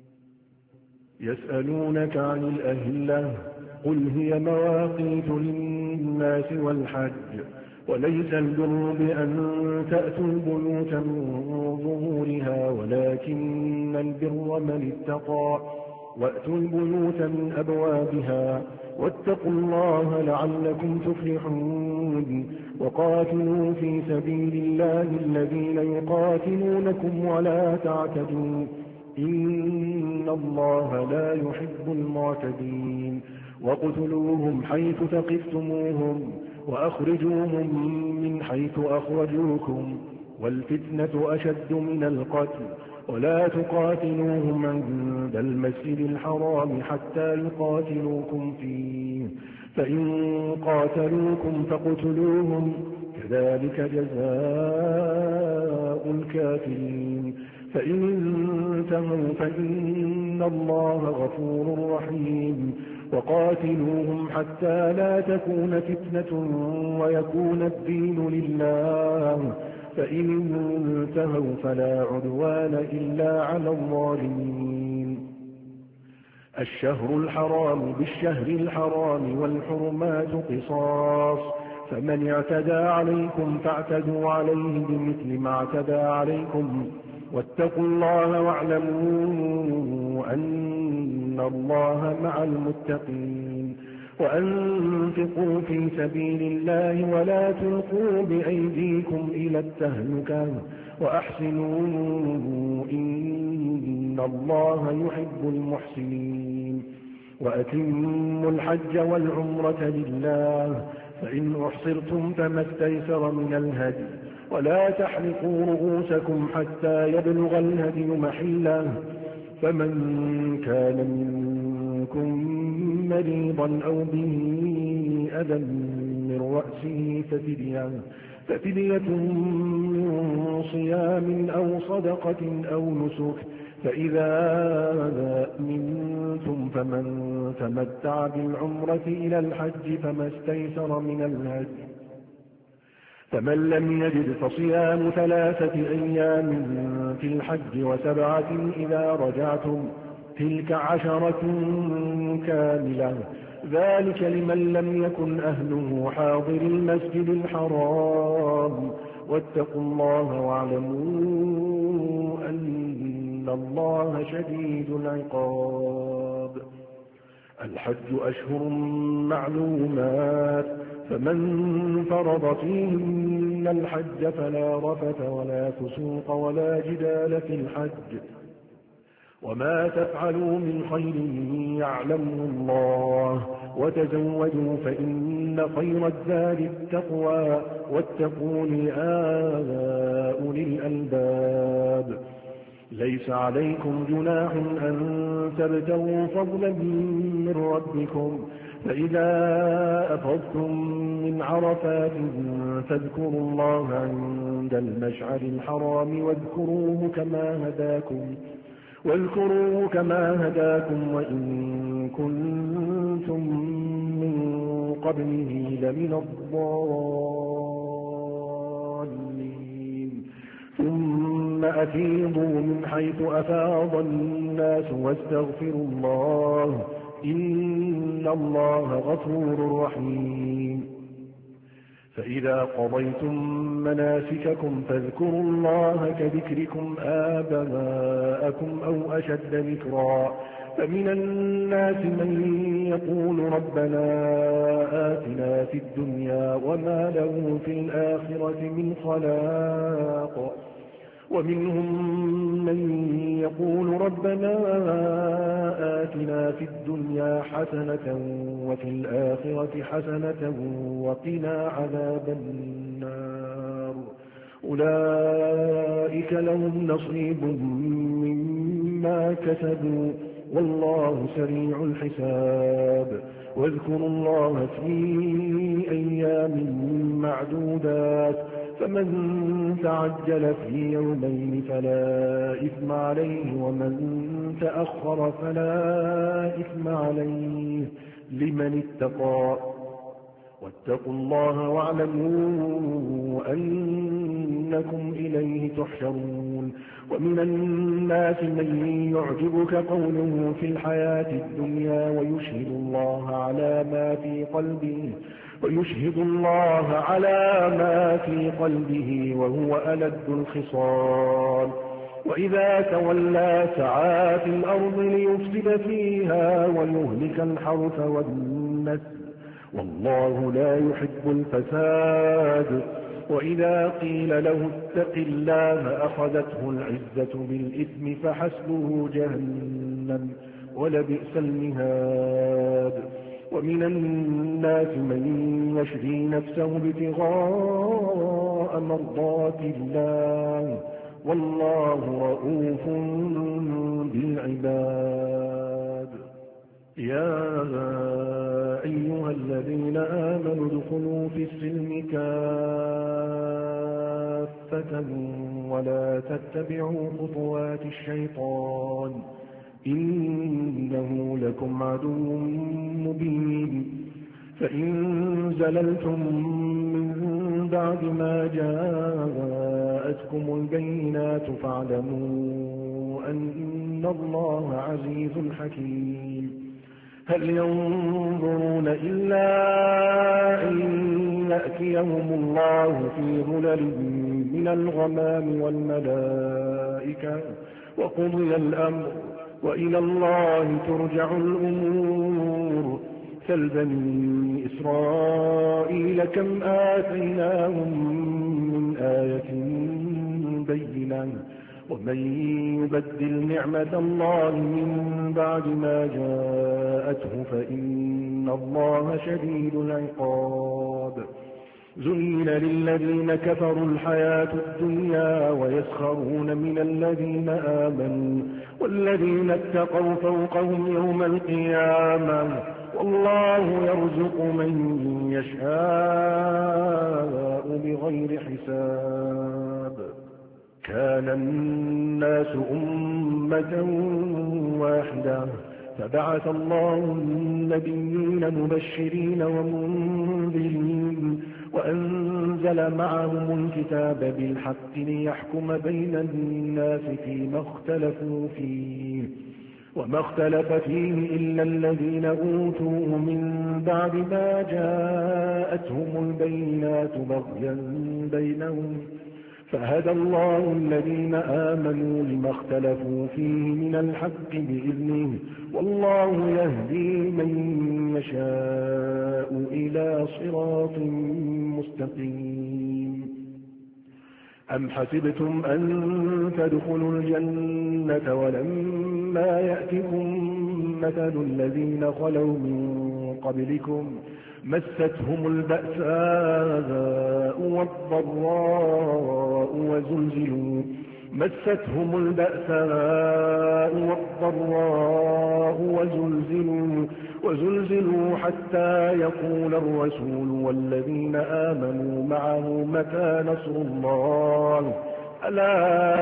يسألونك عن الأهلة قل هي مواقيت للناس والحج وليس البر بأن تأتوا البيوت من ظهورها ولكن البر من اتقى وأتوا البيوت من أبوابها واتقوا الله لعلكم تفلحون. وقاتلوا في سبيل الله الذين يقاتلونكم ولا تعتدوا إن الله لا يحب المعتدين. واقتلوهم حيث ثقفتموهم وأخرجوهم من حيث أخرجوكم والفتنة أشد من القتل ولا تقاتلوهم عند المسجد الحرام حتى يقاتلوكم فيه فإن قاتلوكم فاقتلوهم كذلك جزاء الكافرين. فإن انتهوا فإن الله غفور رحيم. وقاتلوهم حتى لا تكون فتنة ويكون الدين لله فإن انتهوا فلا عدوان إلا على الظالمين. الشهر الحرام بالشهر الحرام والحرمات قصاص فمن اعتدى عليكم فاعتدوا عليه بمثل ما اعتدى عليكم واتقوا الله واعلموا أن الله مع المتقين. وأنفقوا في سبيل الله ولا تلقوا بأيديكم إلى التهلكة وأحسنوا إن الله يحب المحسنين. وأتموا الحج والعمرة لله فإن أحصرتم فما استيسر من الهدي ولا تحلقوا رؤوسكم حتى يبلغ الهدي محله فمن كان منكم مريضا أو به أذى من رأسه ففدية, ففدية من صيام أو صدقة أو نسك فإذا أمنتم فمن تمتع بالعمرة إلى الحج فما استيسر من الهدي فمن لم يجد فصيام ثلاثة أيام في الحج وسبعة إذا رجعتم تلك عشرة كاملة ذلك لمن لم يكن أهله حاضر المسجد الحرام واتقوا الله واعلموا أن الله شديد العقاب. الحج أشهر معلومات فمن فرض فيهن الحج فلا رفث ولا فسوق ولا جدال في الحج وما تفعلوا من خير يعلمه الله وتزودوا فإن خير الزاد التقوى واتقون يا أولي الألباب. ليس عليكم جناح أن تبتغوا فضلا من ربكم فإذا أفضتم من عرفات فاذكروا الله عند المشعر الحرام واذكروه كما هداكم واذكروه كما هداكم وإن كنتم من قبله لمن الضالين. ثم أفيضوا من حيث أفاض الناس واستغفروا الله إن الله غفور رحيم. فإذا قضيتم مناسككم فاذكروا الله كذكركم آباءكم أو أشد ذكرا فمن الناس من يقول ربنا آتنا في الدنيا وما له في الآخرة من خلاق ومنهم من يقول ربنا آتنا في الدنيا حسنة وفي الآخرة حسنة وقنا عذاب النار. أولئك لهم نصيب مما كسبوا والله سريع الحساب. واذكروا الله في أيام معدودات فمن تعجل في يومين فلا إثم عليه ومن تأخر فلا إثم عليه لمن اتقى واتقوا الله واعلموا أنكم إليه تحشرون. ومن الناس من يعجبك قوله في الحياة الدنيا ويشهد الله على ما في قلبه ويشهد الله على ما في قلبه وهو ألد الخصام. وإذا تولى سعى في الأرض ليفسد فيها ويهلك الحرث والنسل والله لا يحب الفساد. وإذا قيل له اتق الله أخذته العزة بالإثم فحسبه جهنم ولبئس المهاد. ومن الناس من يشري نفسه ابتغاء مرضات الله والله رؤوف بالعباد. يا أيها الذين آمنوا ادخلوا في السلم كافة ولا تتبعوا خطوات الشيطان إنه لكم عدو مبين. فإن زللتم من بعد ما جاءتكم البينات فاعلموا أن الله عزيز حكيم. هل ينظرون إلا أن يأتيهم الله في ظلل من الغمام والملائكة وقضي الأمر وإلى الله ترجع الأمور. سل بني إسرائيل كم آتيناهم من آية بينة ومن يبدل نعمة الله من بعد ما جاءته فإن الله شديد العقاب. زين للذين كفروا الحياة الدنيا ويسخرون من الذين آمنوا والذين اتقوا فوقهم يوم القيامة والله يرزق من يشاء بغير حساب. كان الناس أمة واحدة فبعث الله النبيين مبشرين ومنذرين وأنزل معهم الكتاب بالحق ليحكم بين الناس فيما اختلفوا فيه وما اختلف فيه إلا الذين أوتوه من بعد ما جاءتهم البينات بغيا بينهم فهدى الله الذين آمنوا لما اختلفوا فيه من الحق بإذنه والله يهدي من يشاء إلى صراط مستقيم. أم حسبتم أن تدخلوا الجنة ولما يأتكم مثل الذين خلوا من قبلكم مستهم البأساء والضراء وزلزلوا مستهم البأساء والضراء وزلزلوا وزلزلوا حتى يقول الرسول والذين آمنوا معه متى نصر الله ألا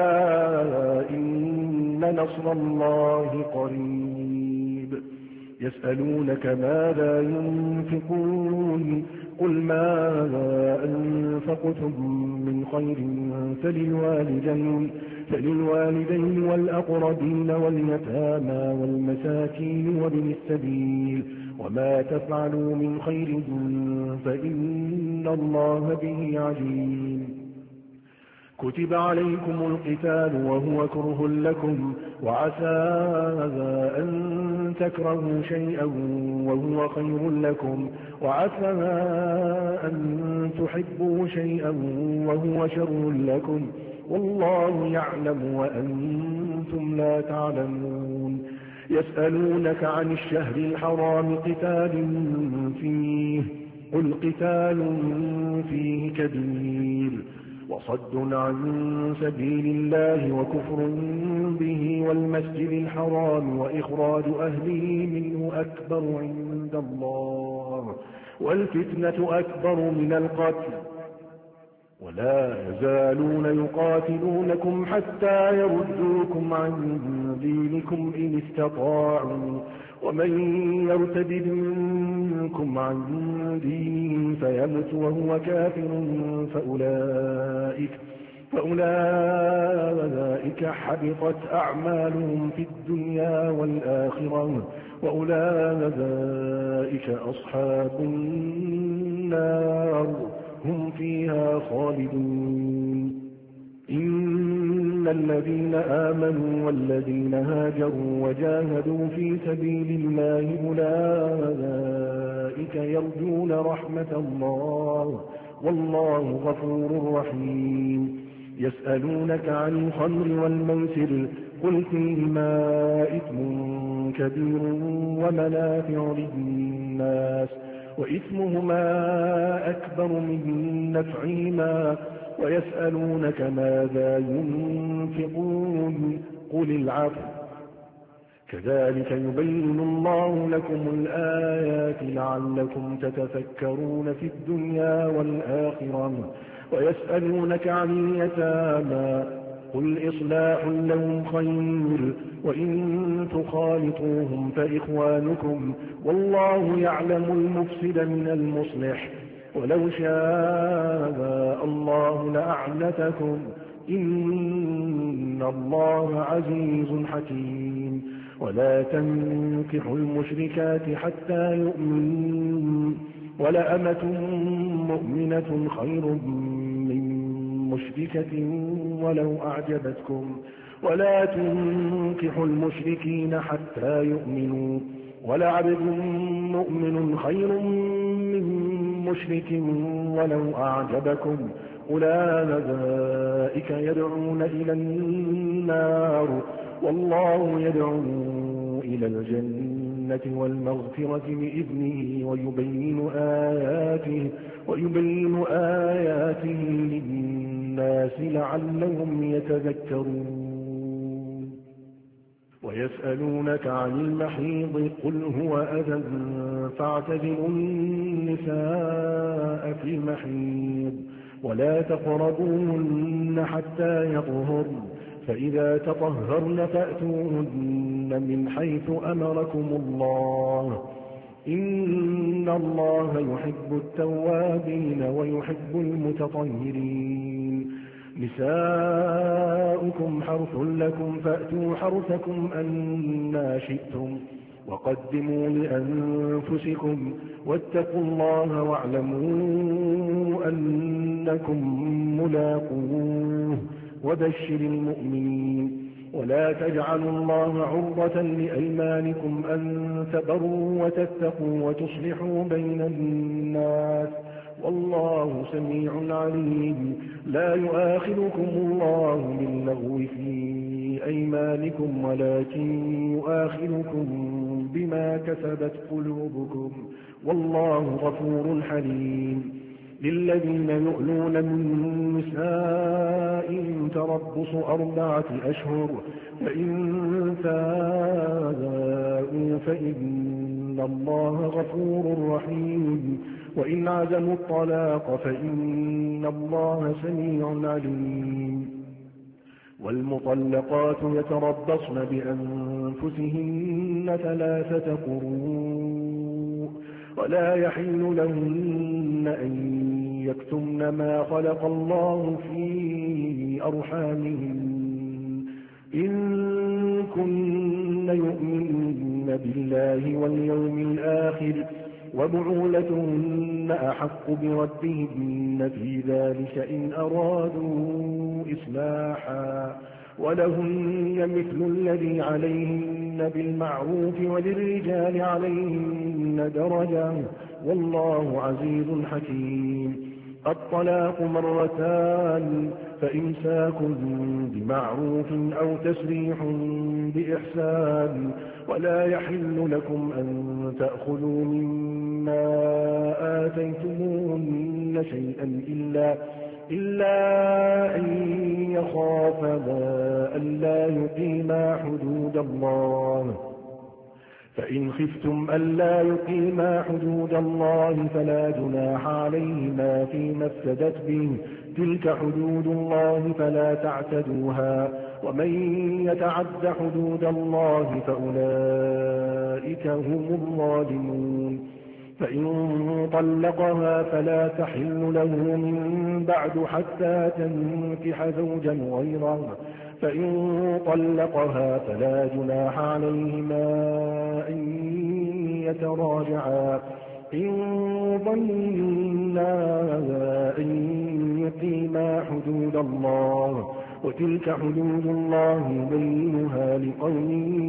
إن نصر الله قريب. يسألونك ماذا ينفقون قل ما أنفقتم من خير فللوالدين, فللوالدين والأقربين واليتامى والمساكين وابن السبيل وما تفعلوا من خير فإن الله به عليم. كتب عليكم القتال وهو كره لكم وعسى أن تكرهوا شيئا وهو خير لكم وعسى أن تحبوا شيئا وهو شر لكم والله يعلم وأنتم لا تعلمون. يسألونك عن الشهر الحرام قتال فيه قل قتال فيه كبير وصد عن سبيل الله وكفر به والمسجد الحرام وإخراج أهله منه أكبر عند الله والفتنة أكبر من القتل ولا يزالون يقاتلونكم حتى يردوكم عن دينكم إن استطاعوا ومن يرتد منكم عن دينه فيمت وهو كافر فأولئك, فأولئك حبطت أعمالهم في الدنيا والآخرة وأولئك أصحاب النار هم فيها خالدون. إن الذين آمنوا والذين هاجروا وجاهدوا في سبيل الله أولئك يرجون رحمة الله والله غفور رحيم. يسألونك عن الخمر والميسر قل فيهما إثم كبير ومنافع للناس وإثمهما أكبر من نفعهما ويسألونك ماذا ينفقون قل العفو كذلك يبين الله لكم الآيات لعلكم تتفكرون في الدنيا والآخرة. ويسألونك عن اليتامى قل إصلاح لهم خير وإن تخالطوهم فإخوانكم والله يعلم المفسد من المصلح ولو شاء الله لأعنتكم إن الله عزيز حكيم. ولا تنكحوا المشركات حتى يؤمنوا ولأمة مؤمنة خير من مشركة ولو أعجبتكم ولا تنكحوا المشركين حتى يؤمنوا ولعبد مؤمن خير من مشرك ولو أعجبكم أولئك يدعون إلى النار والله يدعو إلى الجنة والمغفرة بإذنه ويبين آياته, ويبين آياته للناس لعلهم يتذكرون. ويسألونك عن المحيض قل هو أذى فاعتزلوا النساء في المحيض ولا تقربوهن حتى يطهرن فإذا تطهرن فأتوهن من حيث أمركم الله إن الله يحب التوابين ويحب المتطهرين. نساؤكم حرث لكم فأتوا حرثكم أنى شئتم وقدموا لأنفسكم واتقوا الله واعلموا أنكم ملاقوه وبشر المؤمنين. ولا تجعلوا الله عرضة لأيمانكم أن تبروا وتتقوا وتصلحوا بين الناس والله سميع عليم. لا يؤاخذكم الله باللغو في أيمانكم ولكن يؤاخذكم بما كسبت قلوبكم والله غفور حليم. للذين يؤلون من نسائهم تربص أربعة أشهر فإن فاءوا فإن الله غفور رحيم. وإن عزموا الطلاق فإن الله سميع عليم. والمطلقات يتربصن بأنفسهن ثلاثة قروء ولا يحل لهن أن يكتمن ما خلق الله في أرحامهن إن كن يؤمن بالله واليوم الآخر وبعولتهن أحق بردهن في ذلك إن أرادوا إصلاحا ولهن مثل الذي عليهن بالمعروف وللرجال عليهن درجة والله عزيز حكيم. الطلاق مرتان فإمساك بمعروف أو تسريح بإحسان ولا يحل لكم أن تأخذوا مما آتيتموهن شيئا إلا إلا أن يخافا ألا يقيما حدود الله فإن خفتم ألا يقيما حدود الله فلا جناح عليهما فيما افتدت به تلك حدود الله فلا تعتدوها ومن يتعد حدود الله فأولئك هم الظالمون فإن طلقها فلا تحل له من بعد حتى تنكح زوجا غيره فإن طلقها فلا جناح عليهما أن يتراجعا إن ظنا أن يقيما حدود الله وتلك حدود الله يبينها لقوم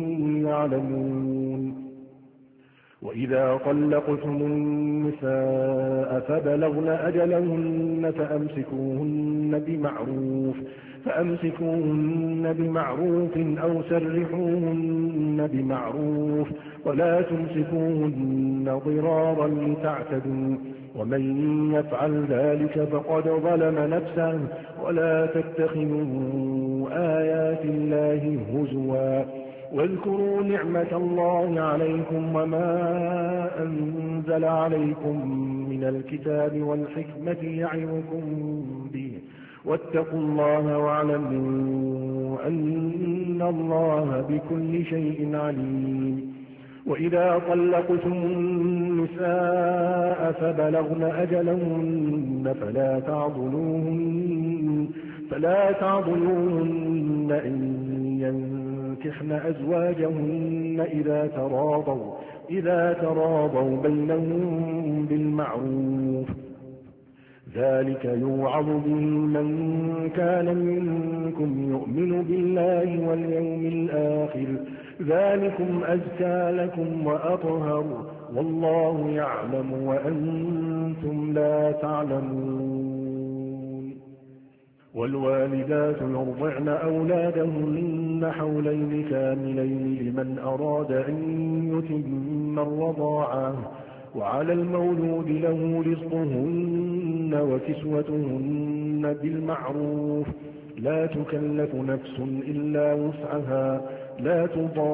يعلمون وإذا طلقتم النساء فبلغن أجلهن فأمسكوهن بمعروف فأمسكوهن بمعروف أو سرحوهن بمعروف ولا تمسكوهن ضرارا لتعتدوا ومن يفعل ذلك فقد ظلم نفسه ولا تتخذوا آيات الله هزوا واذكروا نعمة الله عليكم وما أنزل عليكم من الكتاب والحكمة يعظكم به واتقوا الله واعلموا أن الله بكل شيء عليم وإذا طلقتم النساء فبلغن أجلهن فلا تعضلوهن فلا تعضلوهن أن ينكحن أزواجهن إذا تراضوا إذا تراضوا بينهم بالمعروف ذلك يوعظ به من كان منكم يؤمن بالله واليوم الآخر ذلكم أزكى لكم وأطهر والله يعلم وأنتم لا تعلمون والوالدات يرضعن أولادهن حولين كاملين لمن أراد أن يتم الرضاعة وعلى المولود له رزقهن وكسوتهن بالمعروف لا تكلف نفس إلا وسعها لا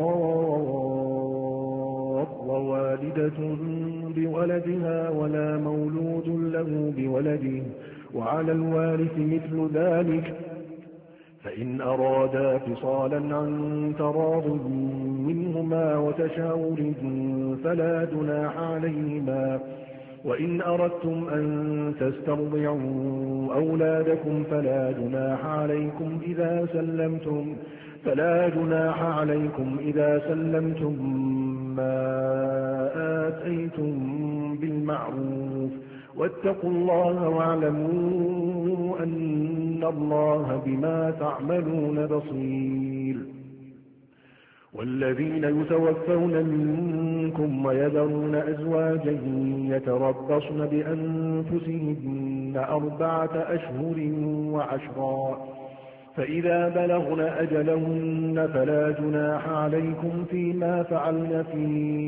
تضار والدة بولدها ولا مولود له بولده وعلى الوارث مثل ذلك فإن أرادا فصالا عن تراض منهما وتشاور فلا جناح عليهما وإن أردتم أن تسترضعوا أولادكم فلا جناح عليكم إذا سلمتم فلا جناح عليكم إذا سلمتم ما آتيتم بالمعروف واتقوا الله واعلموا أن الله بما تعملون بصير والذين يتوفون منكم ويذرون أزواجا يتربصن بأنفسهن أربعة أشهر وعشرا فإذا بلغن أجلهن فلا جناح عليكم فيما فعلن في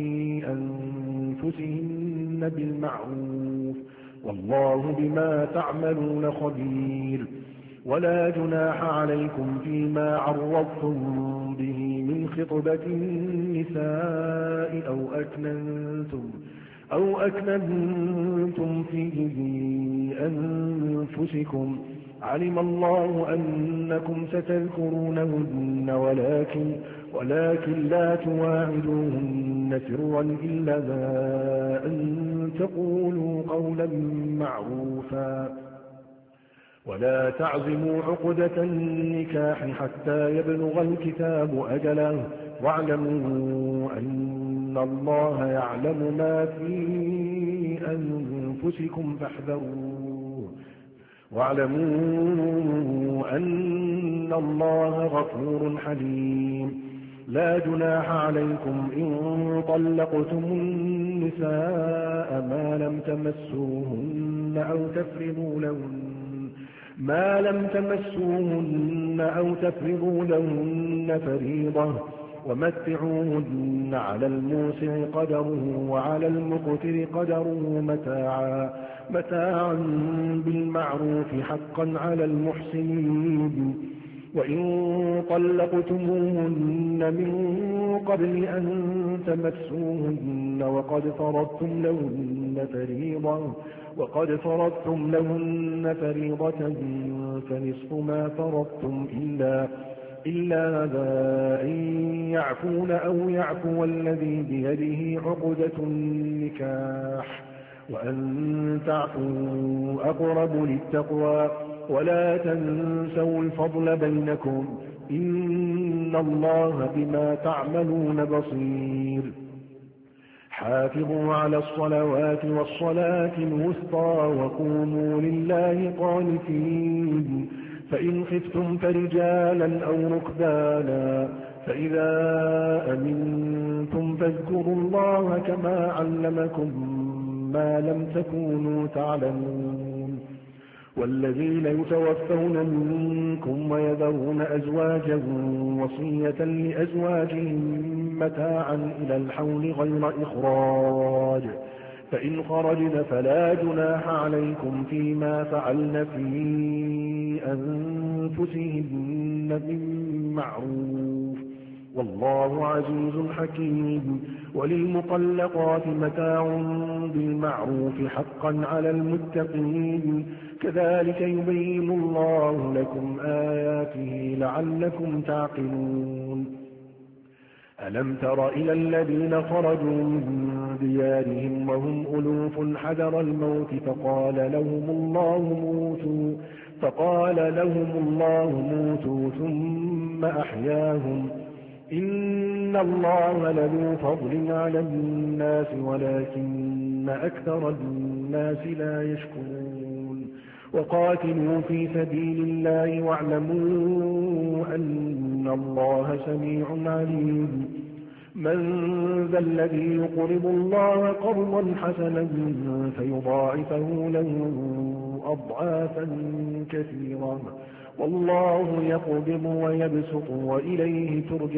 أنفسهن بالمعروف والله بما تعملون خبير ولا جناح عليكم فيما عرضتم به من خطبة النساء أو أكننتم أو أكننتم في أنفسكم علم الله أنكم ستذكرونهن ولكن ولكن لا تواعدوهن سرا إلا أن تقولوا قولا معروفا ولا تعزموا عقدة النكاح حتى يبلغ الكتاب أجله واعلموا أن الله يعلم ما في أنفسكم فاحذروه واعلموا أن الله غفور حليم لا جناح عليكم إن طلقتم النساء ما لم تمسوهن أو تفرضوا لهن ما لم تمسوهن أو تفرضوا لهن فريضة ومتعوهن على الموسع قدره وعلى المقتر قدره متاعا متاعا بالمعروف حقا على المحسنين وإن طلقتموهن من قبل أن تمسوهن وقد فرضتم لهن فريضة وقد فرضتم لهن فريضة فنصف ما فرضتم إلا إلا أن يعفون أو يعفو الذي بيده عقدة النكاح وأن تعفوا أقرب للتقوى ولا تنسوا الفضل بينكم إن الله بما تعملون بصير حافظوا على الصلوات والصلاة الوسطى وقوموا لله قانتين فإن خفتم فرجالا أو ركبانا فإذا أمنتم فاذكروا الله كما علمكم ما لم تكونوا تعلمون والذين يتوفون منكم ويذرون أزواجا وصية لأزواجهم متاعا إلى الحول غير إخراج فإن خرجن فلا جناح عليكم فيما فعلن في أنفسهن من معروف والله عزيز حكيم وللمطلقات متاع بالمعروف حقا على المتقين كذلك يبين الله لكم آياته لعلكم تعقلون ألم تر إلى الذين خرجوا من ديارهم وهم ألوف حذر الموت فقال لهم الله موتوا فقال لهم الله موتوا ثم أحياهم إن الله لذو فضل على الناس ولكن أكثر الناس لا يشكرون وقاتلوا في سبيل الله واعلموا أن الله سميع عليم من ذا الذي يقرض الله قرضا حسنا فيضاعفه له أضعافا كثيرا والله يقبض ويبسط وإليه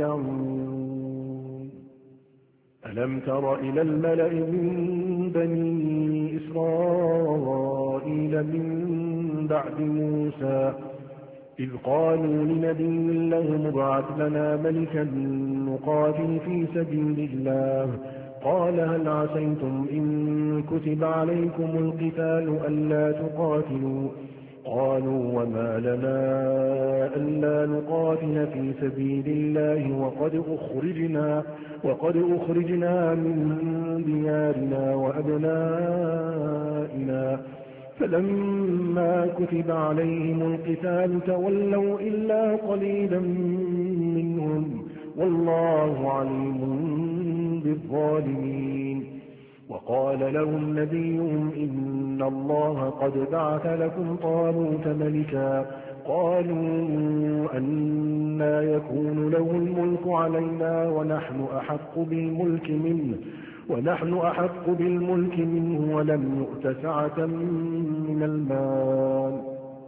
ترجعون ألم تر إلى الملأ من بني إسرائيل من بعد موسى إذ قالوا لنبي له ابعث لنا ملكا نقاتل في سبيل الله قال هل عسيتم إن كتب عليكم القتال ألا تقاتلوا قالوا وما لنا ألا نقاتل في سبيل الله وقد أخرجنا, وقد أخرجنا من ديارنا وأبنائنا فلما كتب عليهم القتال تولوا إلا قليلا منهم والله عليم بالظالمين وقال لهم نبيهم إن الله قد بعث لكم طالوت ملكا قالوا أنى يكون له الملك علينا ونحن أحق بالملك منه ونحن أحق بالملك منه ولم يؤت سعة من المال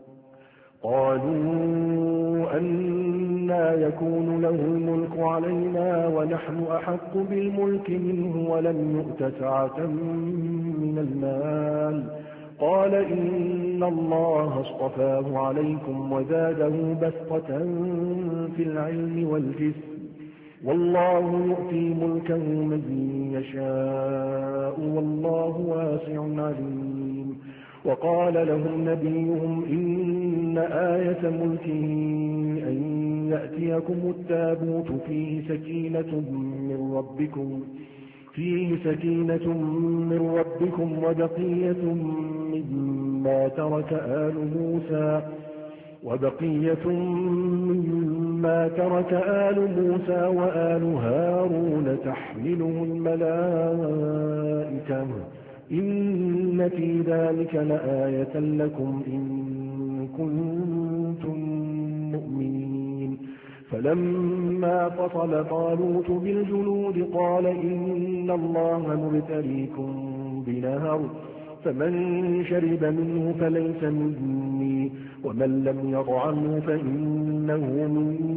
قالوا أنى يكون له الملك علينا ونحن أحق بالملك منه ولم يؤت سعة من المال قال إن الله اصطفاه عليكم وزاده بسطة في العلم والجسم والله يؤتي ملكه من يشاء والله واسع عليم وقال لهم نبيهم إن آية ملكه أن يأتيكم التابوت فيه سكينة من ربكم فيه سكينة من ربكم وبقية مما ترك آل موسى وبقية مما ترك آل موسى وآل هارون تحمله الملائكة إن في ذلك لآية لكم إن كنتم مؤمنين فلما فصل طالوت بالجنود قال إن الله مبتليكم بنهر فمن شرب منه فليس مني ومن لم يطعمه فإنه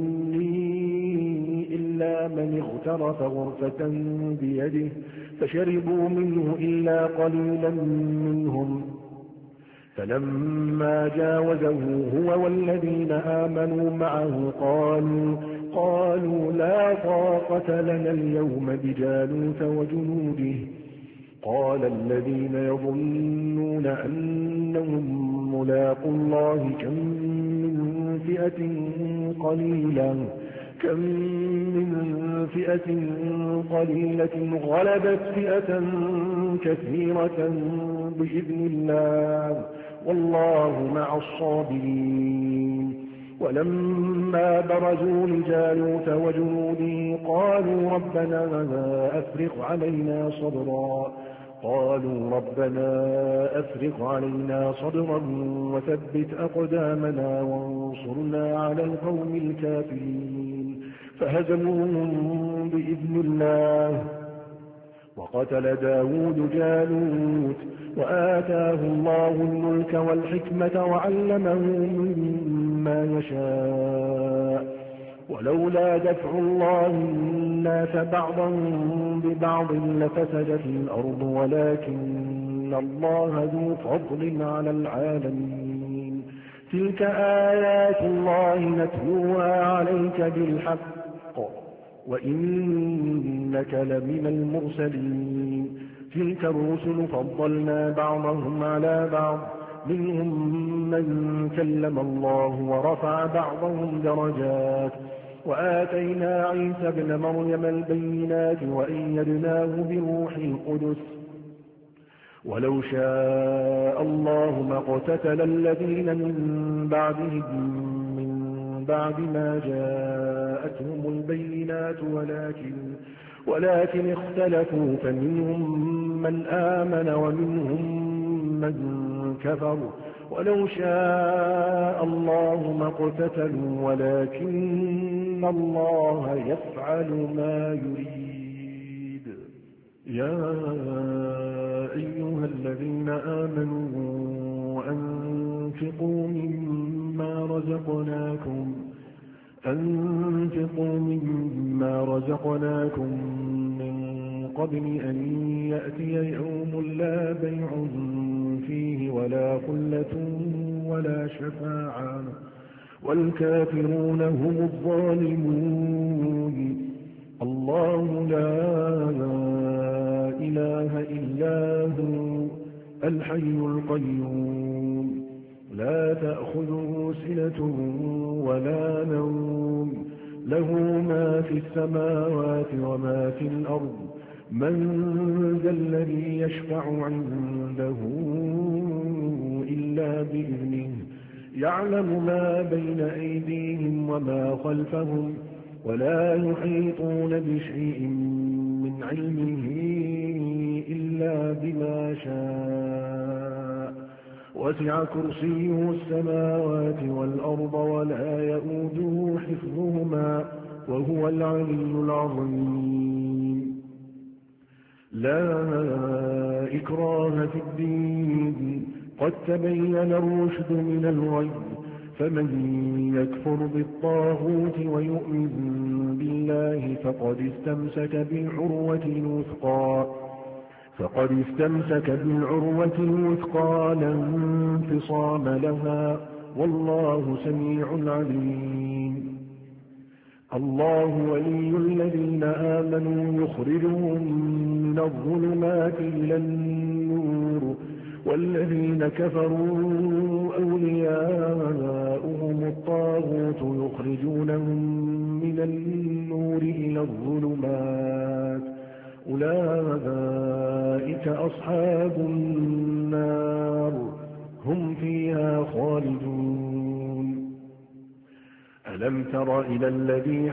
مني إلا من اغترف غرفة بيده فشربوا منه إلا قليلا منهم فلما جاوزه هو والذين آمنوا معه قالوا, قالوا لا طاقة لنا اليوم بجالوت وجنوده. قال الذين يظنون أنهم ملاقوا الله كم من فئة قليلة كم من فئة قليلة غلبت فئة كثيرة بإذن الله والله مع الصابرين. ولما برزوا لجالوت وجنوده قالوا ربنا أفرغ علينا صبرا قالوا ربنا أفرغ علينا صبرا وثبت أقدامنا وانصرنا على القوم الكافرين. فهزموهم بإذن الله. وقتل داود جالوت وآتاه الله الملك والحكمة وعلمه مما يشاء ولولا دفع الله الناس بعضهم ببعض لفسدت الأرض ولكن الله ذو فضل على العالمين. تلك آيات الله نتلوها عليك بالحق وإنك لمن المرسلين. تلك الرسل فضلنا بعضهم على بعض منهم من كلم الله ورفع بعضهم درجات وآتينا عيسى ابن مريم البينات وأيدناه بروح القدس ولو شاء الله ما اقتتل الذين من بعدهم من بعد ما جاءتهم البينات ولكن ولكن اختلفوا فمنهم من آمن ومنهم من كفر ولو شاء الله ما اقتتلوا ولكن الله يفعل ما يريد. يا أيها الذين آمنوا أنفقوا مما رزقناكم أنفقوا مما رزقناكم من قبل أن يأتي يوم لا بيع فيه ولا خلة ولا شفاعة والكافرون هم الظالمون. الله لا إله إلا هو الحي القيوم لا تأخذه سنة ولا نوم له ما في السماوات وما في الأرض من ذا الذي يشفع عنده إلا بإذنه يعلم ما بين أيديهم وما خلفهم ولا يحيطون بشيء من علمه إلا بما شاء وسع كرسيه السماوات والأرض ولا يؤوده حفظهما وهو العلي العظيم. لا إكراه في الدين قد تبين الرشد من الغي فمن يكفر بالطاغوت ويؤمن بالله فقد استمسك بالعروة الوثقى فقد استمسك بالعروة الوثقى لا انفصام لها والله سميع عليم. الله ولي الذين آمنوا يخرجهم من الظلمات إلى النور والذين كفروا أولياؤهم الطاغوت يخرجونهم من النور إلى الظلمات أولئك أصحاب النار هم فيها خالدون. ألم تر إلى الذي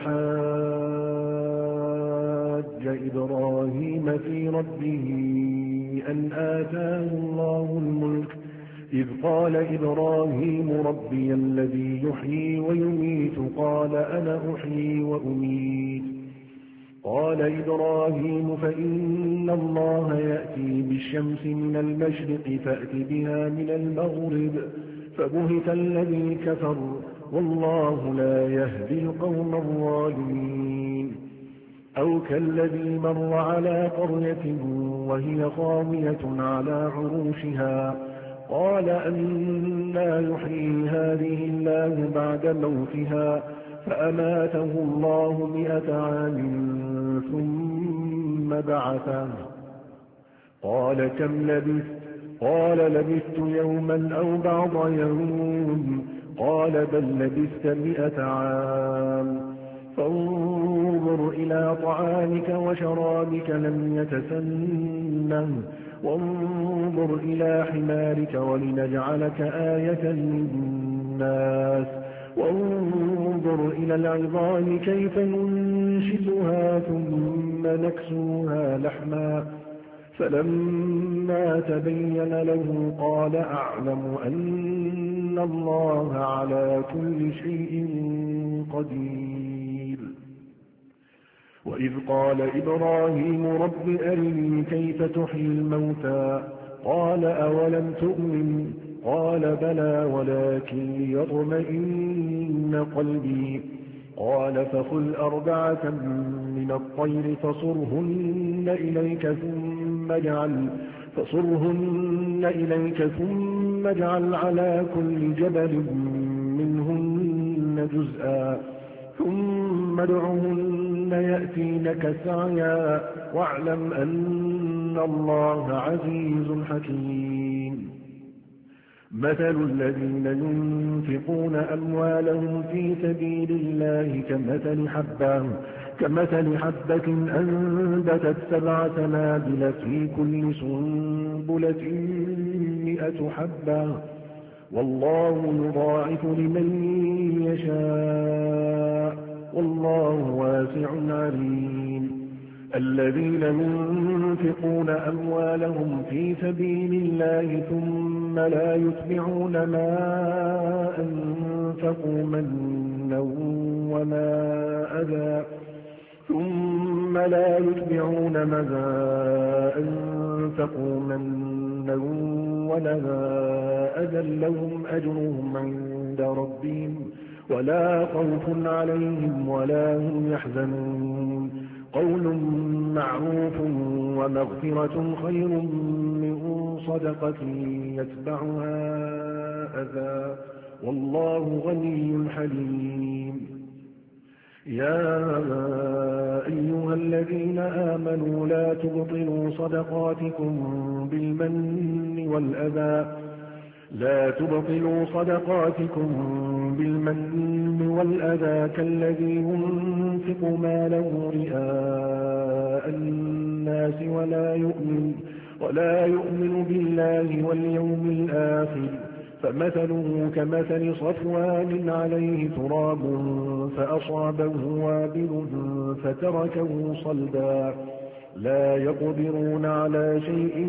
حاج إبراهيم في ربه أن آتاه الله الملك إذ قال إبراهيم ربي الذي يحيي ويميت قال أنا أحيي وأميت قال إبراهيم فإن الله يأتي بالشمس من المشرق فأت بها من المغرب فبهت الذي كفر والله لا يهدي القوم الظالمين. أو كالذي مر على قرية وهي خاوية على عروشها قال أنى يحيي هذه الله بعد موتها فأماته الله مئة عام ثم بعثه قال كم لبثت قال لبثت يوما أو بعض يوم قال بل لبثت مئة عام فانظر إلى طعامك وشرابك لم يتسنه وانظر إلى حمارك ولنجعلك آية للناس وانظر إلى العظام كيف ننشزها ثم نكسوها لحما فلما تبين له قال أعلم أن الله على كل شيء قدير. وإذ قال إبراهيم رب أرني كيف تحيي الموتى قال أولم تؤمن قال بلى ولكن ليطمئن قلبي قال فخذ أربعة من الطير فصرهن إليك ثم اجعل فصرهن إليك ثم اجعل على كل جبل منهن جزءا ثم ادعهن يأتينك سعيا واعلم أن الله عزيز حكيم. مثل الذين ينفقون أموالهم في سبيل الله كمثل حبة كمثل حبة أنبتت سبع سنابل في كل سنبلة مئة حبة والله يضاعف لمن يشاء والله واسع عليم. الذين ينفقون أموالهم في سبيل الله ثم لا يتبعون ما أنفقوا منا وما أذى ثم لا يتبعون ما أنفقوا منا ولا أذى لهم أجرهم عند ربهم ولا خوف عليهم ولا هم يحزنون. قول معروف ومغفرة خير من صدقة يتبعها أذى والله غني حليم. يا أيها الذين آمنوا لا تبطلوا صدقاتكم بالمن والأذى لا تبطلوا صدقاتكم بالمن والأذى كالذي ينفق ماله رئاء الناس ولا يؤمن, ولا يؤمن بالله واليوم الآخر فمثله كمثل صفوان عليه تراب فأصابه وابل فتركه صلدا لا يقدرون على شيء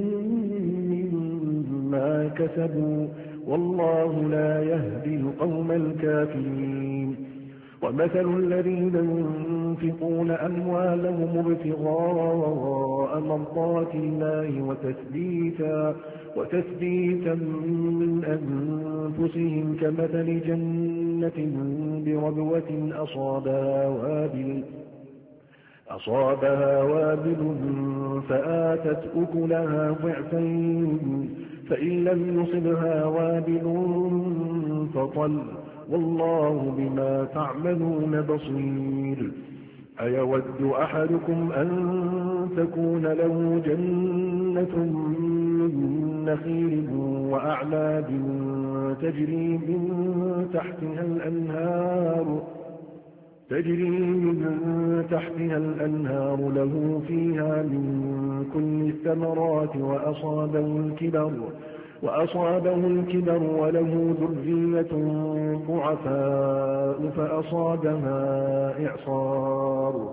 مما كسبوا والله لا يهدي القوم الكافرين. ومثل الذين ينفقون أموالهم ابتغاء مرضات الله وتثبيتا, وتثبيتا من أنفسهم كمثل جنة بربوة أصابها وابل أصابها وابل فآتت أكلها ضعفين فإن لم يصبها وابل فطل والله بما تعملون بصير. أيود أحدكم أن تكون له جنة من نخيل وأعناب تجري من تحتها الأنهار تجري من تحتها الأنهار له فيها من كل الثمرات وأصابه الكبر وأصابه الكبر وله ذرية ضعفاء فأصابها إعصار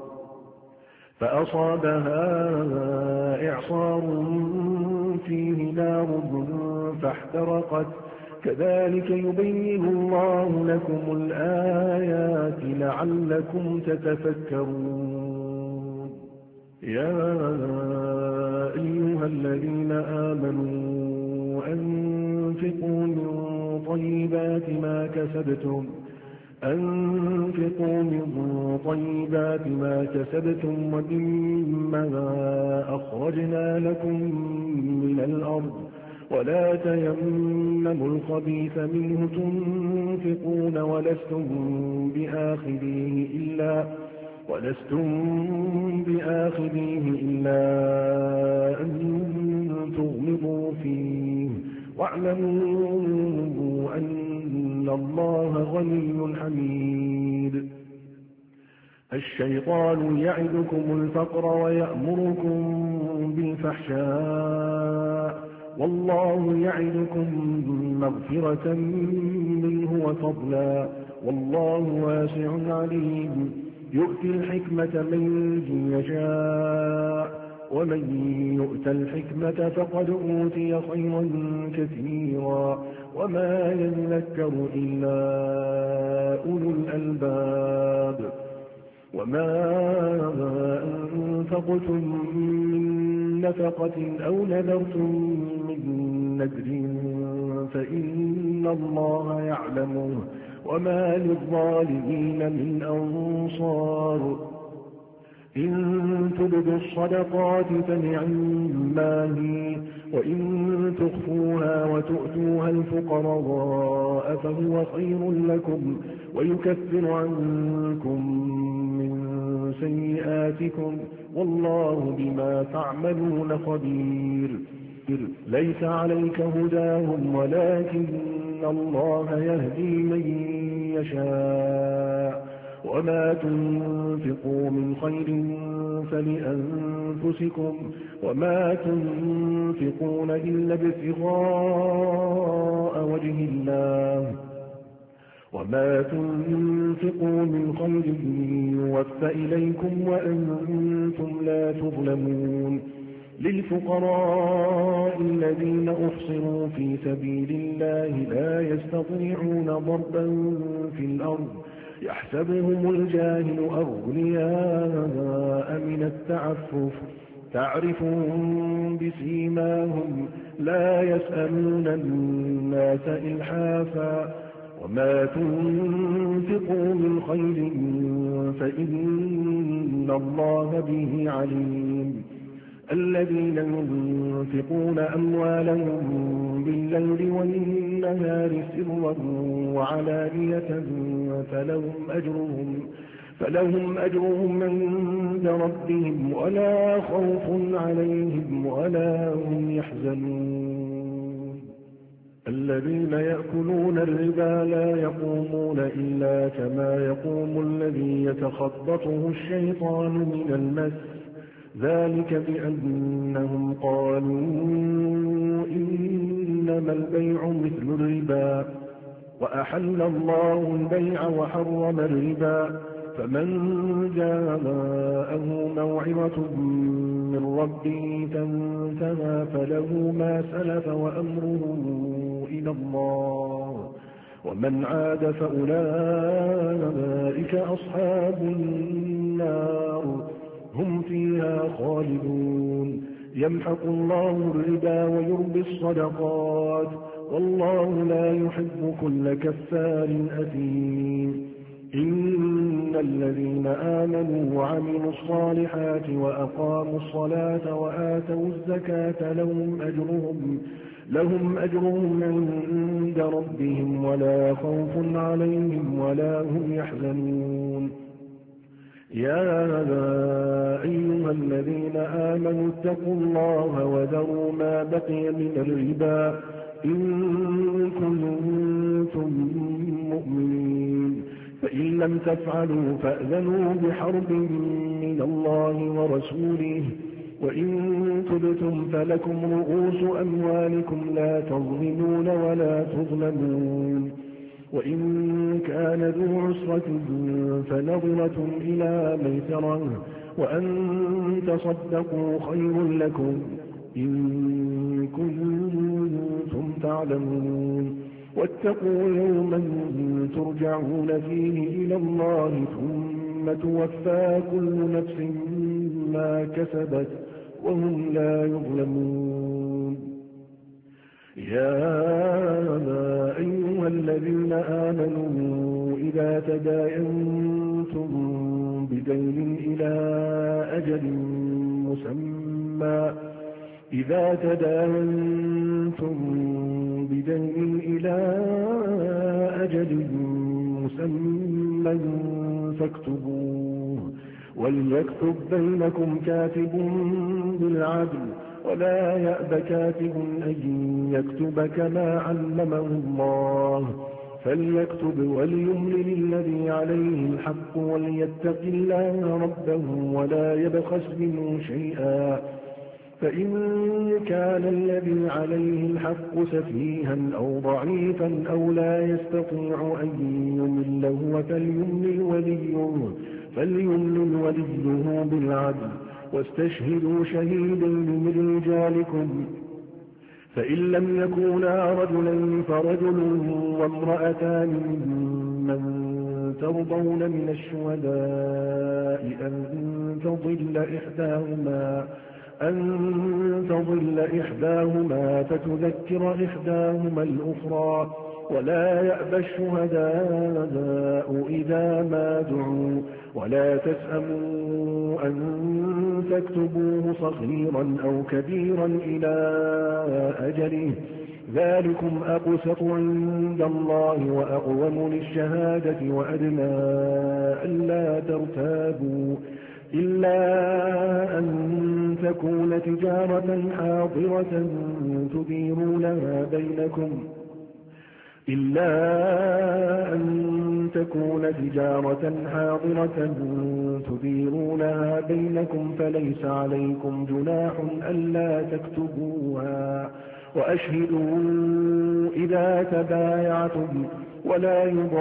فأصابها إعصار فيه نار فاحترقت كذلك يبين الله لكم الآيات لعلكم تتفكرون. يا أيها الذين آمنوا أنفقوا من طيبات ما كسبتم أنفقوا من طيبات ما كسبتم ومما أخرجنا لكم من الأرض ولا تيمموا الخبيث منه تنفقون ولستم بآخذيه إلا ولستم بآخذيه إلا أن تغمضوا فيه واعلموا أن الله غني حميد. الشيطان يعدكم الفقر ويأمركم بالفحشاء والله يعدكم مغفرة منه وفضلا والله واسع عليم. يؤتي الحكمة من يشاء ومن يؤت الحكمة فقد أوتي خيرا كثيرا وما يذكر إلا أولو الألباب. وما أنفقتم من نفقة أو نذرتم من نذر فإن الله يعلمه وما للظالمين من أنصار. إن تبدوا الصدقات فنعما هي وإن تخفوها وتؤتوها الفقراء فهو خير لكم ويكفر عنكم من سيئاتكم والله بما تعملون خبير. ليس عليك هداهم ولكن الله يهدي من يشاء وما تنفقوا من خير فلأنفسكم وما تنفقون إلا ابتغاء وجه الله وما تنفقوا من خير يوفى إليكم وأنتم لا تظلمون. للفقراء الذين أحصروا في سبيل الله لا يستطيعون ضربا في الأرض يحسبهم الجاهل أغنياء من التعفف تعرفهم بسيماهم لا يسألون الناس إلحافا وما تنفقوا من خير فإن الله به عليم. الذين ينفقون أموالهم بالليل والنهار سرا وعلانية فلهم أجرهم, فلهم أجرهم عند ربهم ولا خوف عليهم ولا هم يحزنون. الذين يأكلون الربا لا يقومون إلا كما يقوم الذي يتخبطه الشيطان من المس ذلك بأنهم قالوا إنما البيع مثل الربا وأحل الله البيع وحرم الربا فمن جاءه موعظة من ربه فانتهى فله ما سلف وأمره إلى الله ومن عاد فأولئك أصحاب النار هم فيها خالدون. يمحق الله الربا ويربي الصدقات والله لا يحب كل كفار أثيم. إن الذين آمنوا وعملوا الصالحات وأقاموا الصلاة وآتوا الزكاة لهم أجرهم لهم أجرهم عند ربهم ولا خوف عليهم ولا هم يحزنون. يا أيها الذين آمنوا اتقوا الله وذروا ما بقي من الربا إن كنتم مؤمنين فإن لم تفعلوا فأذنوا بحرب من الله ورسوله وإن تبتم فلكم رؤوس أموالكم لا تظلمون ولا تظلمون. وإن كان ذو عسرة فنظرة إلى ميسرة وأن تصدقوا خير لكم إن كنتم تعلمون. واتقوا يوما ترجعون فيه إلى الله ثم توفى كل نفس ما كسبت وهم لا يظلمون. يا أيها الذين آمنوا إذا تداينتم بدين إلى أجل مسمى إذا تداينتم بدين إلى أجل مسمى فاكتبوه وليكتب بينكم كاتب بالعدل ولا يأب كاتب أن يكتب كما علمه الله فليكتب وليملل الذي عليه الحق وليتق الله ربه ولا يبخس منه شيئا فإن كان الذي عليه الحق سفيها أو ضعيفا أو لا يستطيع أن يمل هو فليملل وليه فليملل وليه بالعدل واستشهدوا شهيدين من رجالكم فإن لم يكونا رجلين فرجل وامرأتان ممن ترضون من الشهداء أن تضل إحداهما أن تضل إحداهما فتذكر إحداهما الأخرى ولا يأبى الشهداء إذا ما دعوا ولا تسأموا أن تكتبوه صغيرا أو كبيرا إلى أجله ذلكم أقسط عند الله وأقوم للشهادة وأدنى ألا ترتابوا إلا أن تكون تجارة حاضرة تديرونها بينكم إلا أن تكون تجارة حاضرة تديرونها بينكم فليس عليكم جناح ألا تكتبوها وأشهدوا إذا تبايعتم ولا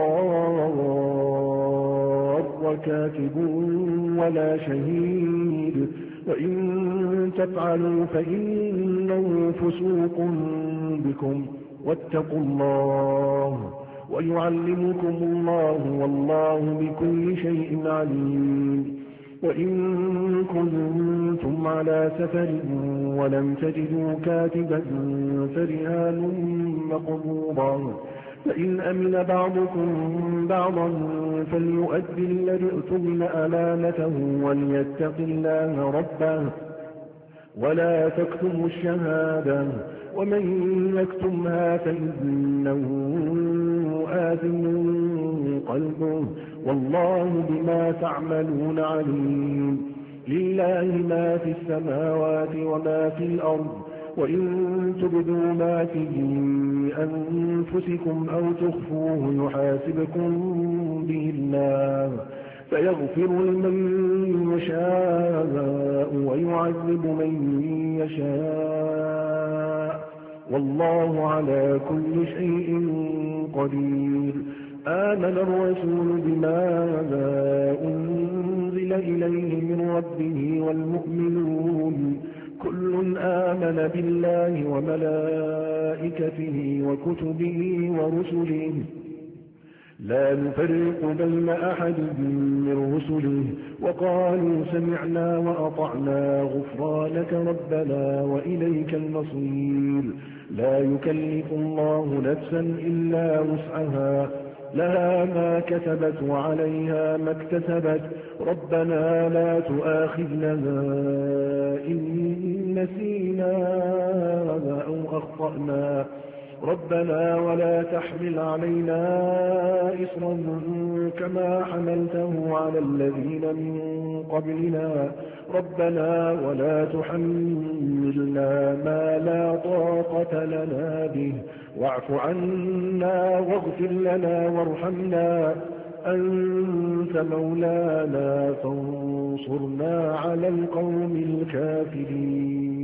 يضار كاتب ولا شهيد وإن تفعلوا فإنه فسوق بكم واتقوا الله ويعلمكم الله والله بكل شيء عليم وإن كنتم على سفر ولم تجدوا كاتبا فرهان مقبوضا فإن أمن بعضكم بعضا فليؤدي الذي اؤتمن أمانته وليتق الله ربه ولا تكتموا الشهادة ومن يكتمها فإنه آثم قلبه والله بما تعملون عليم لله ما في السماوات وما في الأرض وإن تبدوا ما في أنفسكم أو تخفوه يحاسبكم به الله فيغفر لمن يشاء ويعذب من يشاء والله على كل شيء قدير آمن الرسول بما أنزل إليه من ربه والمؤمنون كل آمن بالله وملائكته وكتبه ورسله لا نفرق بين أحد من رسله وقالوا سمعنا وأطعنا غفرانك ربنا وإليك المصير لا يكلف الله نفسا إلا وسعها لها ما كسبت وعليها ما اكتسبت ربنا لا تؤاخذنا إن نسينا أو أخطأنا ربنا ولا تحمل علينا إصرا كما حملته على الذين من قبلنا ربنا ولا تحملنا ما لا طاقة لنا به واعف عنا واغفر لنا وارحمنا أنت مولانا فانصرنا على القوم الكافرين